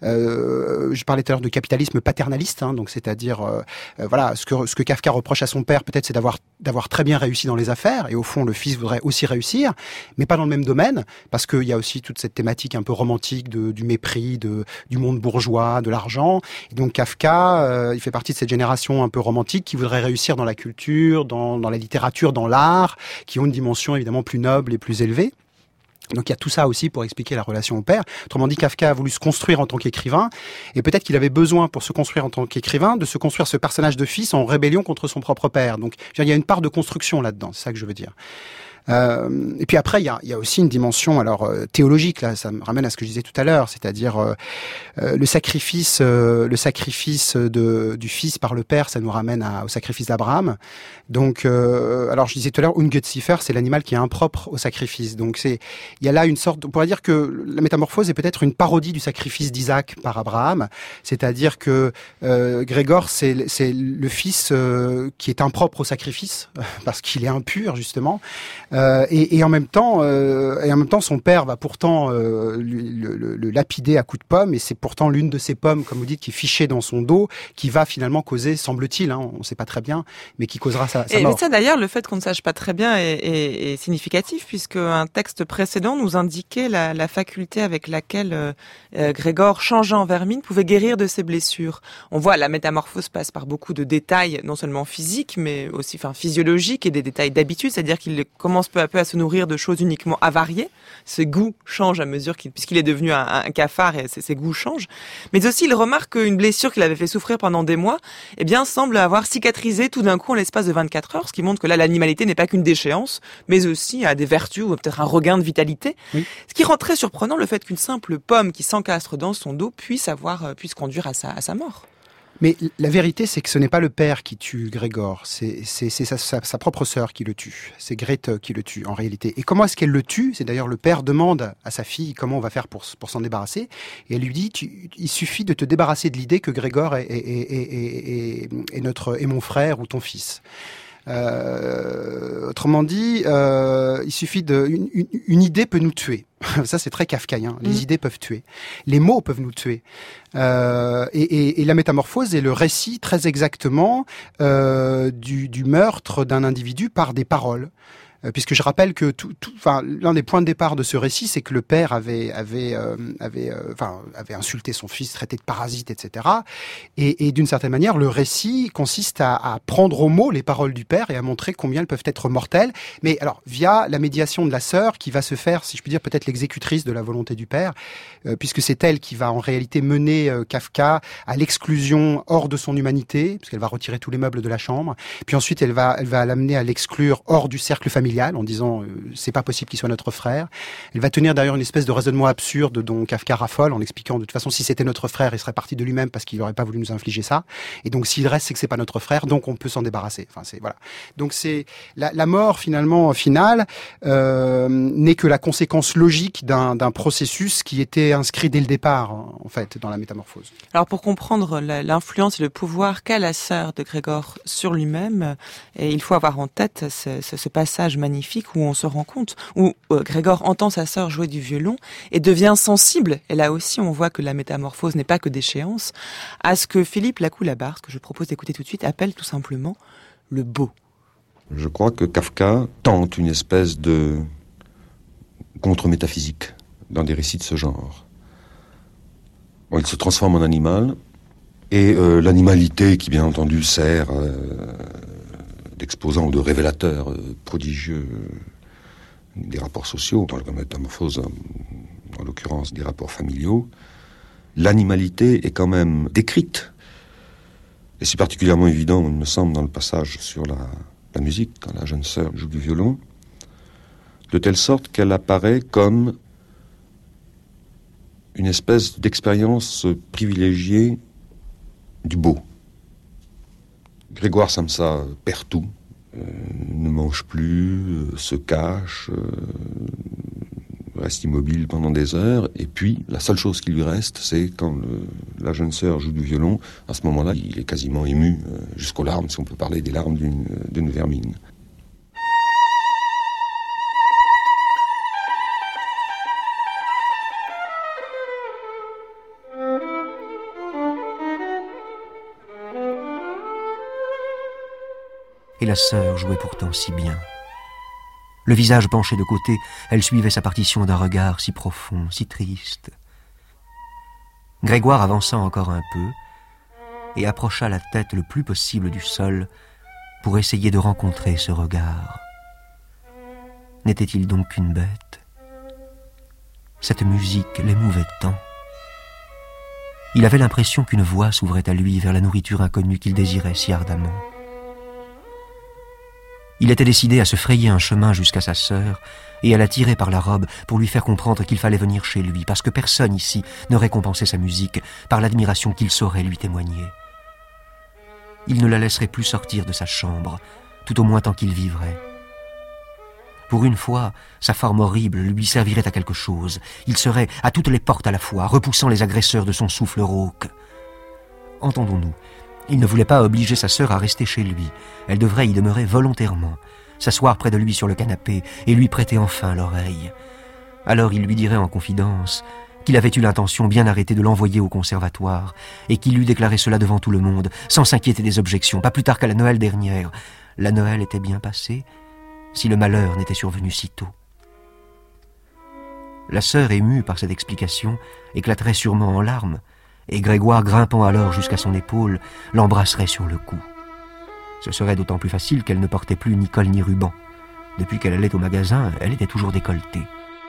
Je parlais tout à l'heure de capitalisme paternaliste, donc c'est-à-dire, ce que Kafka reproche à son père, peut-être, c'est d'avoir très bien réussi dans les affaires, et au fond, le fils voudrait aussi réussir, mais pas dans le même domaine, parce qu'il y a aussi toute cette thématique un peu romantique du mépris, du monde bourgeois, de l'argent. Et donc Kafka, il fait partie de cette génération un peu romantique qui voudrait réussir dans la culture, dans la littérature, dans l'art, qui ont une dimension évidemment plus noble et plus élevé. Donc il y a tout ça aussi pour expliquer la relation au père. Autrement dit, Kafka a voulu se construire en tant qu'écrivain, et peut-être qu'il avait besoin, pour se construire en tant qu'écrivain, de se construire ce personnage de fils en rébellion contre son propre père. Donc il y a une part de construction là-dedans, c'est ça que je veux dire. Et puis après, il y a aussi une dimension théologique, là, ça me ramène à ce que je disais tout à l'heure, c'est-à-dire le sacrifice du fils par le père, ça nous ramène au sacrifice d'Abraham. Donc, alors je disais tout à l'heure, Ungeziefer, c'est l'animal qui est impropre au sacrifice. Donc il y a là une sorte, on pourrait dire que la métamorphose est peut-être une parodie du sacrifice d'Isaac par Abraham, c'est-à-dire que Grégor, c'est le fils qui est impropre au sacrifice parce qu'il est impur justement. Et en même temps, son père va pourtant le lapider à coups de pomme, et c'est pourtant l'une de ces pommes, comme vous dites, qui est fichée dans son dos, qui va finalement causer, semble-t-il, on ne sait pas très bien, mais qui causera sa mort. Mais ça, d'ailleurs, le fait qu'on ne sache pas très bien est significatif, puisque un texte précédent nous indiquait la faculté avec laquelle Grégor, changeant en vermine, pouvait guérir de ses blessures. On voit la métamorphose passe par beaucoup de détails, non seulement physiques, mais aussi physiologiques, et des détails d'habitude, c'est-à-dire qu'il commence peu à peu à se nourrir de choses uniquement avariées. Ses goûts changent à mesure puisqu'il est devenu un cafard, et ses goûts changent. Mais aussi, il remarque qu'une blessure qu'il avait fait souffrir pendant des mois, semble avoir cicatrisé tout d'un coup en l'espace de 24 heures, ce qui montre que là, l'animalité n'est pas qu'une déchéance, mais aussi a des vertus ou peut-être un regain de vitalité. Oui. Ce qui rend très surprenant le fait qu'une simple pomme qui s'encastre dans son dos puisse conduire à sa mort. Mais la vérité, c'est que ce n'est pas le père qui tue Grégor, c'est sa propre sœur qui le tue. C'est Grete qui le tue, en réalité. Et comment est-ce qu'elle le tue ? C'est d'ailleurs le père demande à sa fille comment on va faire pour s'en débarrasser. Et elle lui dit, il suffit de te débarrasser de l'idée que Grégor est mon frère ou ton fils. Autrement dit, il suffit une idée peut nous tuer. Ça, c'est très kafkaïen. Les idées peuvent tuer. Les mots peuvent nous tuer. Et la métamorphose est le récit très exactement du meurtre d'un individu par des paroles. Puisque je rappelle que l'un des points de départ de ce récit, c'est que le père avait insulté son fils, traité de parasite, etc. Et d'une certaine manière, le récit consiste à prendre au mot les paroles du père et à montrer combien elles peuvent être mortelles. Mais alors, via la médiation de la sœur, qui va se faire, si je puis dire, peut-être l'exécutrice de la volonté du père, puisque c'est elle qui va en réalité mener Kafka à l'exclusion hors de son humanité, puisqu'elle va retirer tous les meubles de la chambre. Puis ensuite, elle va l'amener à l'exclure hors du cercle familial, en disant c'est pas possible qu'il soit notre frère. Elle va tenir d'ailleurs une espèce de raisonnement absurde dont Kafka raffole, en expliquant de toute façon si c'était notre frère, il serait parti de lui-même parce qu'il n'aurait pas voulu nous infliger ça. Et donc s'il reste, c'est que c'est pas notre frère, donc on peut s'en débarrasser. Voilà. Donc c'est la mort finale n'est que la conséquence logique d'un processus qui était inscrit dès le départ en fait dans la métamorphose. Alors pour comprendre l'influence et le pouvoir qu'a la sœur de Grégor sur lui-même, et il faut avoir en tête ce passage passage magnifique où on se rend compte, où Grégor entend sa sœur jouer du violon et devient sensible, et là aussi on voit que la métamorphose n'est pas que déchéance, à ce que Philippe Lacoue-Labarthe, que je propose d'écouter tout de suite, appelle tout simplement le beau. Je crois que Kafka tente une espèce de contre-métaphysique dans des récits de ce genre. Bon, il se transforme en animal, et l'animalité qui bien entendu sert d'exposant ou de révélateur prodigieux des rapports sociaux, dans la métamorphose en l'occurrence des rapports familiaux, l'animalité est quand même décrite. Et c'est particulièrement évident, il me semble, dans le passage sur la musique, quand la jeune sœur joue du violon, de telle sorte qu'elle apparaît comme une espèce d'expérience privilégiée du beau. Grégoire Samsa perd tout, ne mange plus, se cache, reste immobile pendant des heures, et puis la seule chose qui lui reste, c'est quand la jeune sœur joue du violon, à ce moment-là, il est quasiment ému jusqu'aux larmes, si on peut parler des larmes d'une vermine. Et la sœur jouait pourtant si bien. Le visage penché de côté, elle suivait sa partition d'un regard si profond, si triste. Grégoire avança encore un peu et approcha la tête le plus possible du sol pour essayer de rencontrer ce regard. N'était-il donc qu'une bête? Cette musique l'émouvait tant. Il avait l'impression qu'une voie s'ouvrait à lui vers la nourriture inconnue qu'il désirait si ardemment. Il était décidé à se frayer un chemin jusqu'à sa sœur et à la tirer par la robe pour lui faire comprendre qu'il fallait venir chez lui, parce que personne ici ne récompensait sa musique par l'admiration qu'il saurait lui témoigner. Il ne la laisserait plus sortir de sa chambre, tout au moins tant qu'il vivrait. Pour une fois, sa forme horrible lui servirait à quelque chose. Il serait à toutes les portes à la fois, repoussant les agresseurs de son souffle rauque. Entendons-nous. Il ne voulait pas obliger sa sœur à rester chez lui. Elle devrait y demeurer volontairement, s'asseoir près de lui sur le canapé et lui prêter enfin l'oreille. Alors il lui dirait en confidence qu'il avait eu l'intention bien arrêtée de l'envoyer au conservatoire et qu'il lui déclarait cela devant tout le monde, sans s'inquiéter des objections, pas plus tard qu'à la Noël dernière. La Noël était bien passée, si le malheur n'était survenu si tôt. La sœur, émue par cette explication, éclaterait sûrement en larmes, et Grégoire, grimpant alors jusqu'à son épaule, l'embrasserait sur le cou. Ce serait d'autant plus facile qu'elle ne portait plus ni col ni ruban. Depuis qu'elle allait au magasin, elle était toujours décolletée.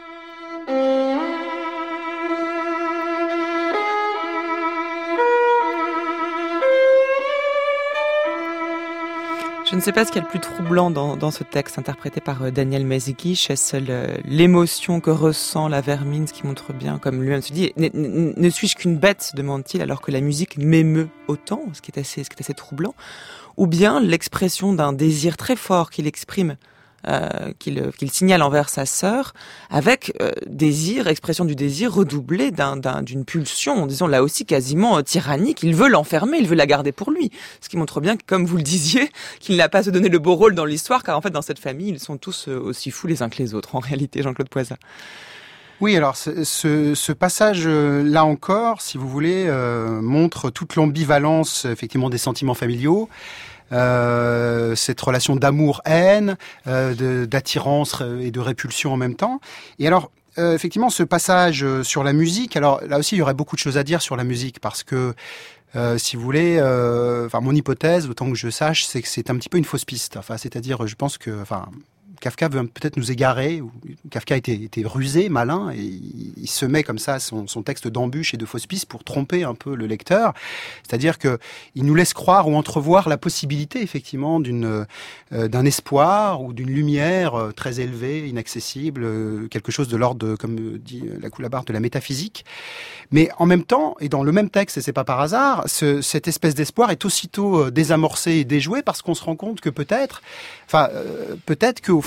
Je ne sais pas ce qu'il y a le plus troublant dans ce texte interprété par Daniel Méziguiche. Est-ce l'émotion que ressent la vermine, ce qui montre bien, comme lui-même se dit, ne suis-je qu'une bête, demande-t-il, alors que la musique m'émeut autant, ce qui est assez troublant, ou bien l'expression d'un désir très fort qu'il exprime, qu'il signale envers sa sœur, avec expression du désir redoublée d'une pulsion, disons là aussi quasiment tyrannique. Il veut l'enfermer, il veut la garder pour lui. Ce qui montre bien que, comme vous le disiez, qu'il n'a pas à se donner le beau rôle dans l'histoire, car en fait dans cette famille, ils sont tous aussi fous les uns que les autres, en réalité, Jean-Claude Poisat. Oui, alors ce passage-là encore, si vous voulez, montre toute l'ambivalence effectivement des sentiments familiaux. Cette relation d'amour-haine, d'attirance et de répulsion en même temps. Et alors, effectivement, ce passage sur la musique, alors là aussi, il y aurait beaucoup de choses à dire sur la musique, parce que, si vous voulez, mon hypothèse, autant que je sache, c'est que c'est un petit peu une fausse piste. Enfin, c'est-à-dire, je pense que, Kafka veut peut-être nous égarer. Kafka était rusé, malin, et il se met comme ça son texte d'embûche et de fausse piste pour tromper un peu le lecteur. C'est-à-dire que il nous laisse croire ou entrevoir la possibilité effectivement d'un espoir ou d'une lumière très élevée, inaccessible, quelque chose de l'ordre, comme dit Lacoue-Labarthe, de la métaphysique. Mais en même temps, et dans le même texte, et c'est pas par hasard, cette espèce d'espoir est aussitôt désamorcé et déjoué parce qu'on se rend compte que peut-être qu'au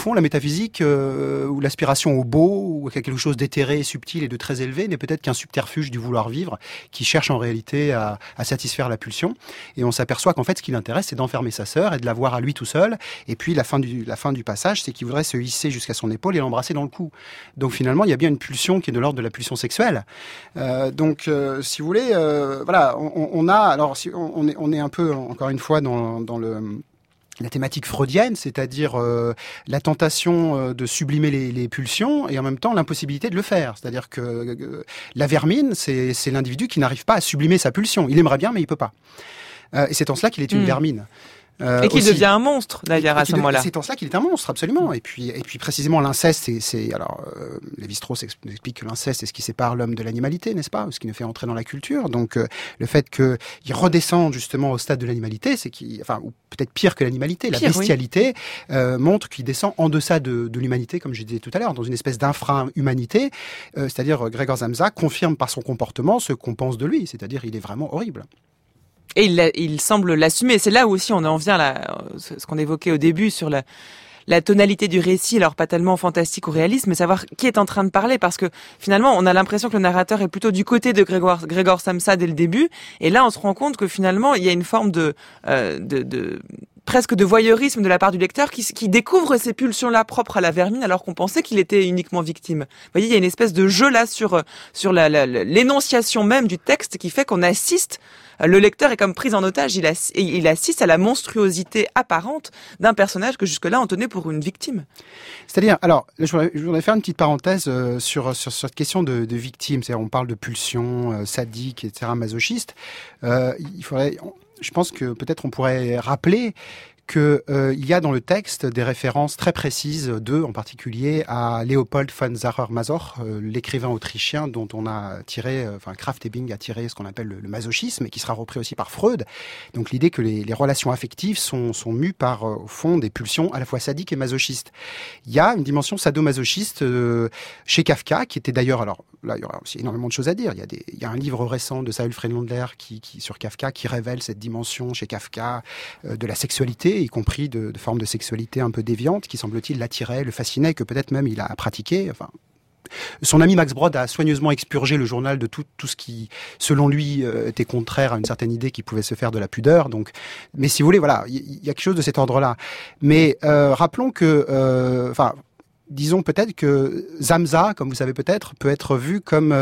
fond, la métaphysique ou l'aspiration au beau ou à quelque chose d'éthéré, subtil et de très élevé n'est peut-être qu'un subterfuge du vouloir vivre qui cherche en réalité à satisfaire la pulsion. Et on s'aperçoit qu'en fait, ce qui l'intéresse, c'est d'enfermer sa sœur et de la voir à lui tout seul. Et puis, la fin du passage, c'est qu'il voudrait se hisser jusqu'à son épaule et l'embrasser dans le cou. Donc, finalement, il y a bien une pulsion qui est de l'ordre de la pulsion sexuelle. Si vous voulez, voilà, on est un peu, encore une fois, dans la thématique freudienne, c'est-à-dire la tentation de sublimer les pulsions et en même temps l'impossibilité de le faire. C'est-à-dire que la vermine, c'est l'individu qui n'arrive pas à sublimer sa pulsion. Il aimerait bien, mais il peut pas. Et c'est en cela qu'il est une vermine. Et qu'il devient un monstre, d'ailleurs, à ce moment-là. C'est en cela qu'il est un monstre, absolument. Et puis précisément, l'inceste, Lévi-Strauss explique que l'inceste, c'est ce qui sépare l'homme de l'animalité, n'est-ce pas? Ce qui nous fait entrer dans la culture. Donc, le fait qu'il redescende justement au stade de l'animalité, ou peut-être pire que l'animalité, la bestialité, montre qu'il descend en deçà de l'humanité, comme je disais tout à l'heure, dans une espèce d'infra-humanité. C'est-à-dire, Gregor Samsa confirme par son comportement ce qu'on pense de lui. C'est-à-dire, il est vraiment horrible. Et il semble l'assumer. C'est là où aussi on en vient ce qu'on évoquait au début sur la tonalité du récit, alors pas tellement fantastique ou réaliste, mais savoir qui est en train de parler, parce que finalement on a l'impression que le narrateur est plutôt du côté de Gregor Samsa dès le début, et là on se rend compte que finalement il y a une forme de presque de voyeurisme de la part du lecteur qui découvre ces pulsions-là propres à la vermine alors qu'on pensait qu'il était uniquement victime. Vous voyez, il y a une espèce de jeu là sur l'énonciation même du texte qui fait qu'on assiste. Le lecteur est comme pris en otage, il assiste à la monstruosité apparente d'un personnage que jusque-là on tenait pour une victime. C'est-à-dire, alors, je voudrais faire une petite parenthèse sur cette question de victime. C'est-à-dire, on parle de pulsion sadique, etc., masochiste. Je pense que peut-être on pourrait rappeler qu'il y a dans le texte des références très précises en particulier à Leopold von Sacher-Masoch, l'écrivain autrichien dont on a tiré, Krafft-Ebing a tiré ce qu'on appelle le masochisme et qui sera repris aussi par Freud. Donc l'idée que les relations affectives sont mues par, au fond, des pulsions à la fois sadiques et masochistes. Il y a une dimension sadomasochiste chez Kafka, qui était d'ailleurs, alors là il y aura aussi énormément de choses à dire. Il y a un livre récent de Saül Friedländer sur Kafka qui révèle cette dimension chez Kafka de la sexualité, y compris de formes de sexualité un peu déviantes qui, semble-t-il, l'attiraient, le fascinaient, que peut-être même il a pratiqué. Enfin, son ami Max Brod a soigneusement expurgé le journal de tout ce qui, selon lui, était contraire à une certaine idée qui pouvait se faire de la pudeur. Donc, mais si vous voulez, voilà, il y a quelque chose de cet ordre-là. Mais rappelons que, disons peut-être que Samsa, comme vous savez peut-être, peut être vu comme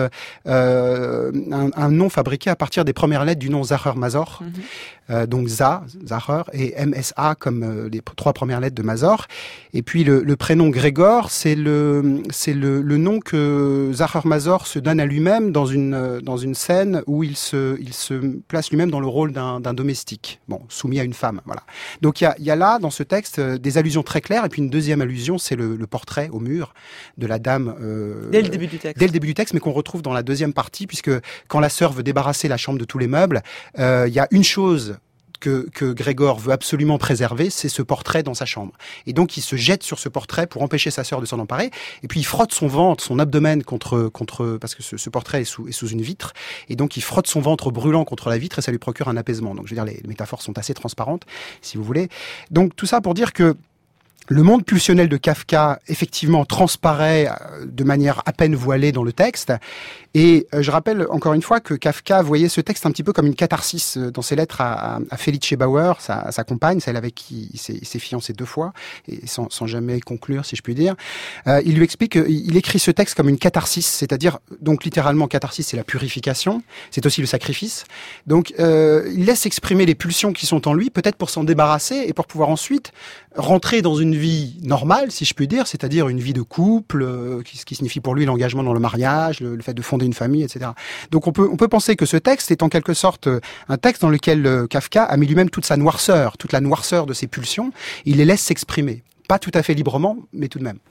un nom fabriqué à partir des premières lettres du nom Sacher-Masoch. Donc Sacher, et MSA comme les 3 premières lettres de Mazor. Et puis le prénom Grégor, c'est le nom que Sacher-Masoch se donne à lui-même dans une scène où il se place lui-même dans le rôle d'un domestique, soumis à une femme. Voilà. Donc il y a là dans ce texte des allusions très claires. Et puis une deuxième allusion, c'est le portrait au mur de la dame dès le début du texte. Dès le début du texte, mais qu'on retrouve dans la deuxième partie, puisque quand la sœur veut débarrasser la chambre de tous les meubles, il y a une chose que Grégor veut absolument préserver, c'est ce portrait dans sa chambre. Et donc il se jette sur ce portrait pour empêcher sa sœur de s'en emparer. Et puis il frotte son ventre, son abdomen contre parce que ce portrait est sous une vitre. Et donc il frotte son ventre brûlant contre la vitre et ça lui procure un apaisement. Donc je veux dire, les métaphores sont assez transparentes, si vous voulez. Donc tout ça pour dire que le monde pulsionnel de Kafka, effectivement, transparaît de manière à peine voilée dans le texte. Et je rappelle encore une fois que Kafka voyait ce texte un petit peu comme une catharsis dans ses lettres à Felice Bauer, sa compagne, celle avec qui il s'est fiancé 2 fois, et sans jamais conclure, si je puis dire. Il lui explique qu'il écrit ce texte comme une catharsis, c'est-à-dire, donc littéralement, catharsis, c'est la purification, c'est aussi le sacrifice. Donc, il laisse exprimer les pulsions qui sont en lui, peut-être pour s'en débarrasser et pour pouvoir ensuite rentrer dans une vie normale, si je puis dire, c'est-à-dire une vie de couple, qui signifie pour lui l'engagement dans le mariage, le fait de fonder une famille, etc. Donc on peut penser que ce texte est en quelque sorte un texte dans lequel Kafka a mis lui-même toute sa noirceur, toute la noirceur de ses pulsions, il les laisse s'exprimer. Pas tout à fait librement, mais tout de même.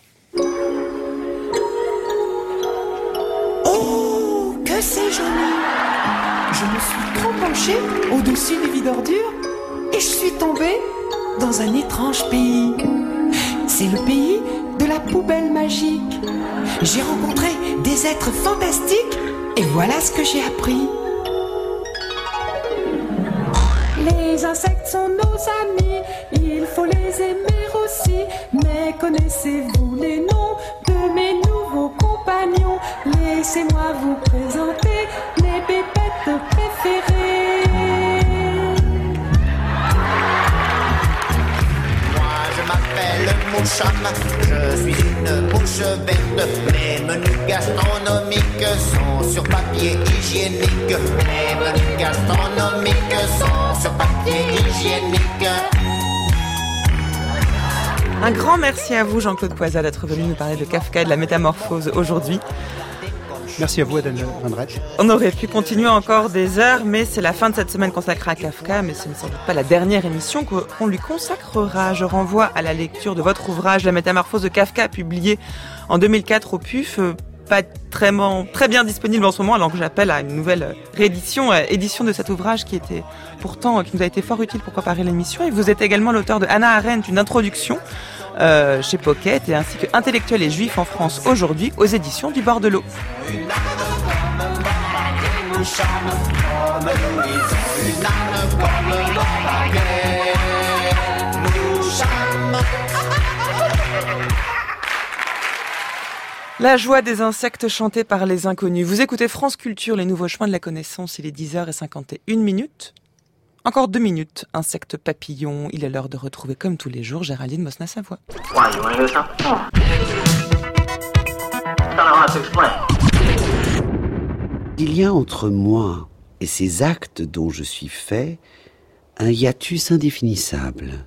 Oh, que c'est joli! Je me suis trop penchée au-dessus du vide ordure et je suis tombée dans un étrange pays. C'est le pays de la poubelle magique. J'ai rencontré des êtres fantastiques et voilà ce que j'ai appris. Les Les insectes sont nos amis, il faut les aimer aussi. Mais connaissez-vous les noms de mes nouveaux compagnons? Laissez-moi vous présenter mes pépettes préférées. Moi je m'appelle Moucham, je suis une mouche verte. Mes menus gastronomiques sont sur papier hygiénique. Mes menus gastronomiques sont sur papier hygiénique. Un grand merci à vous, Jean-Claude Poisat, d'être venu nous parler de Kafka et de la métamorphose aujourd'hui. Merci à vous, Adèle Van Drech. On aurait pu continuer encore des heures, mais c'est la fin de cette semaine consacrée à Kafka, mais ce n'est sans doute pas la dernière émission qu'on lui consacrera. Je renvoie à la lecture de votre ouvrage, La métamorphose de Kafka, publié en 2004 au PUF, pas très bien disponible en ce moment, alors que j'appelle à une nouvelle réédition, édition de cet ouvrage qui nous a été fort utile pour préparer l'émission. Et vous êtes également l'auteur de Hannah Arendt, une introduction, chez Pocket, et ainsi que Intellectuels et Juifs en France aujourd'hui, aux éditions du Bord de l'eau. La joie des insectes chantée par les inconnus. Vous écoutez France Culture, les nouveaux chemins de la connaissance, il est 10h51. Encore 2 minutes, insectes papillons, il est l'heure de retrouver comme tous les jours Géraldine Mosna-Savoie. Il y a entre moi et ces actes dont je suis fait un hiatus indéfinissable.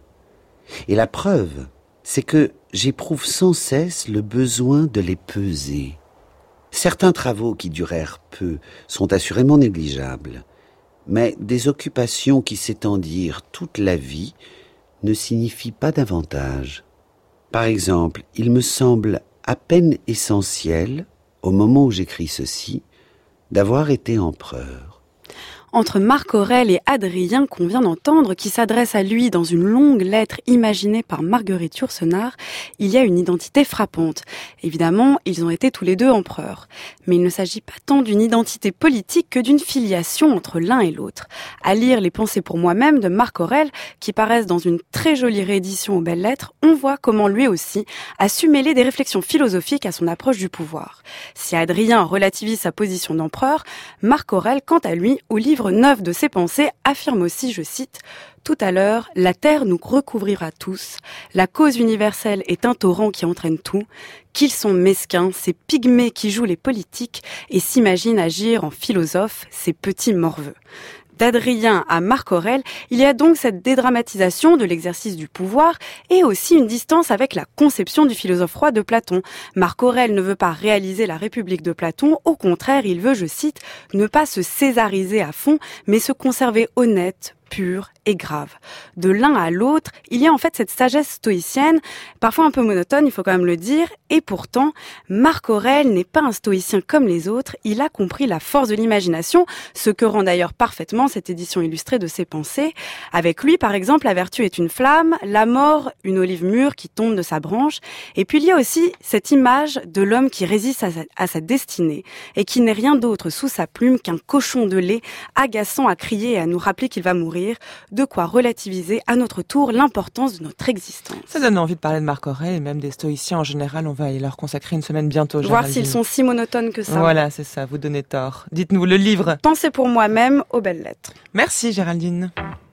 Et la preuve, c'est que j'éprouve sans cesse le besoin de les peser. Certains travaux qui durèrent peu sont assurément négligeables, mais des occupations qui s'étendirent toute la vie ne signifient pas davantage. Par exemple, il me semble à peine essentiel, au moment où j'écris ceci, d'avoir été empereur. Entre Marc Aurèle et Adrien qu'on vient d'entendre, qui s'adresse à lui dans une longue lettre imaginée par Marguerite Yourcenar, il y a une identité frappante. Évidemment, ils ont été tous les deux empereurs. Mais il ne s'agit pas tant d'une identité politique que d'une filiation entre l'un et l'autre. À lire les pensées pour moi-même de Marc Aurèle, qui paraissent dans une très jolie réédition aux belles lettres, on voit comment lui aussi a su mêler des réflexions philosophiques à son approche du pouvoir. Si Adrien relativise sa position d'empereur, Marc Aurèle, quant à lui, au livre 9 de ses pensées, affirme aussi, je cite, « Tout à l'heure, la terre nous recouvrira tous. La cause universelle est un torrent qui entraîne tout. Qu'ils sont mesquins, ces pygmées qui jouent les politiques et s'imaginent agir en philosophes, ces petits morveux. » D'Adrien à Marc Aurèle, il y a donc cette dédramatisation de l'exercice du pouvoir et aussi une distance avec la conception du philosophe roi de Platon. Marc Aurèle ne veut pas réaliser la République de Platon, au contraire, il veut, je cite, ne pas se césariser à fond, mais se conserver honnête, pur et grave. De l'un à l'autre, il y a en fait cette sagesse stoïcienne, parfois un peu monotone, il faut quand même le dire, et pourtant, Marc Aurèle n'est pas un stoïcien comme les autres, il a compris la force de l'imagination, ce que rend d'ailleurs parfaitement cette édition illustrée de ses pensées. Avec lui, par exemple, la vertu est une flamme, la mort, une olive mûre qui tombe de sa branche, et puis il y a aussi cette image de l'homme qui résiste à sa destinée, et qui n'est rien d'autre sous sa plume qu'un cochon de lait, agaçant à crier et à nous rappeler qu'il va mourir, de quoi relativiser à notre tour l'importance de notre existence. Ça donne envie de parler de Marc Aurèle et même des stoïciens en général. On va y leur consacrer une semaine bientôt. Voir s'ils sont si monotones que ça. Voilà, c'est ça, vous donnez tort. Dites-nous le livre. Pensez pour moi-même aux belles lettres. Merci Géraldine.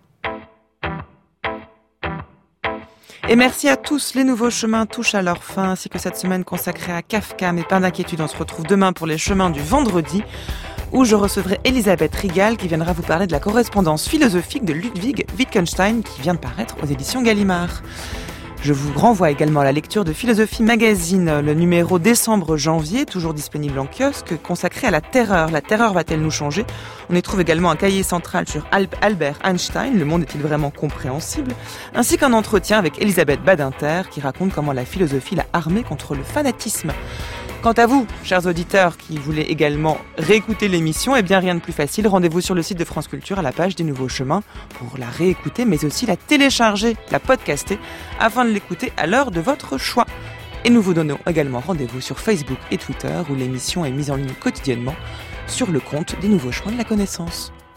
Et merci à tous. Les nouveaux chemins touchent à leur fin, ainsi que cette semaine consacrée à Kafka. Mais pas d'inquiétude, on se retrouve demain pour les chemins du vendredi, où je recevrai Elisabeth Rigal qui viendra vous parler de la correspondance philosophique de Ludwig Wittgenstein qui vient de paraître aux éditions Gallimard. Je vous renvoie également à la lecture de Philosophie Magazine, le numéro décembre-janvier, toujours disponible en kiosque, consacré à la terreur. La terreur va-t-elle nous changer ? On y trouve également un cahier central sur Albert Einstein, le monde est-il vraiment compréhensible ? Ainsi qu'un entretien avec Elisabeth Badinter qui raconte comment la philosophie l'a armée contre le fanatisme. Quant à vous, chers auditeurs qui voulez également réécouter l'émission, eh bien rien de plus facile, rendez-vous sur le site de France Culture à la page des Nouveaux Chemins pour la réécouter, mais aussi la télécharger, la podcaster, afin de l'écouter à l'heure de votre choix. Et nous vous donnons également rendez-vous sur Facebook et Twitter, où l'émission est mise en ligne quotidiennement sur le compte des Nouveaux Chemins de la Connaissance.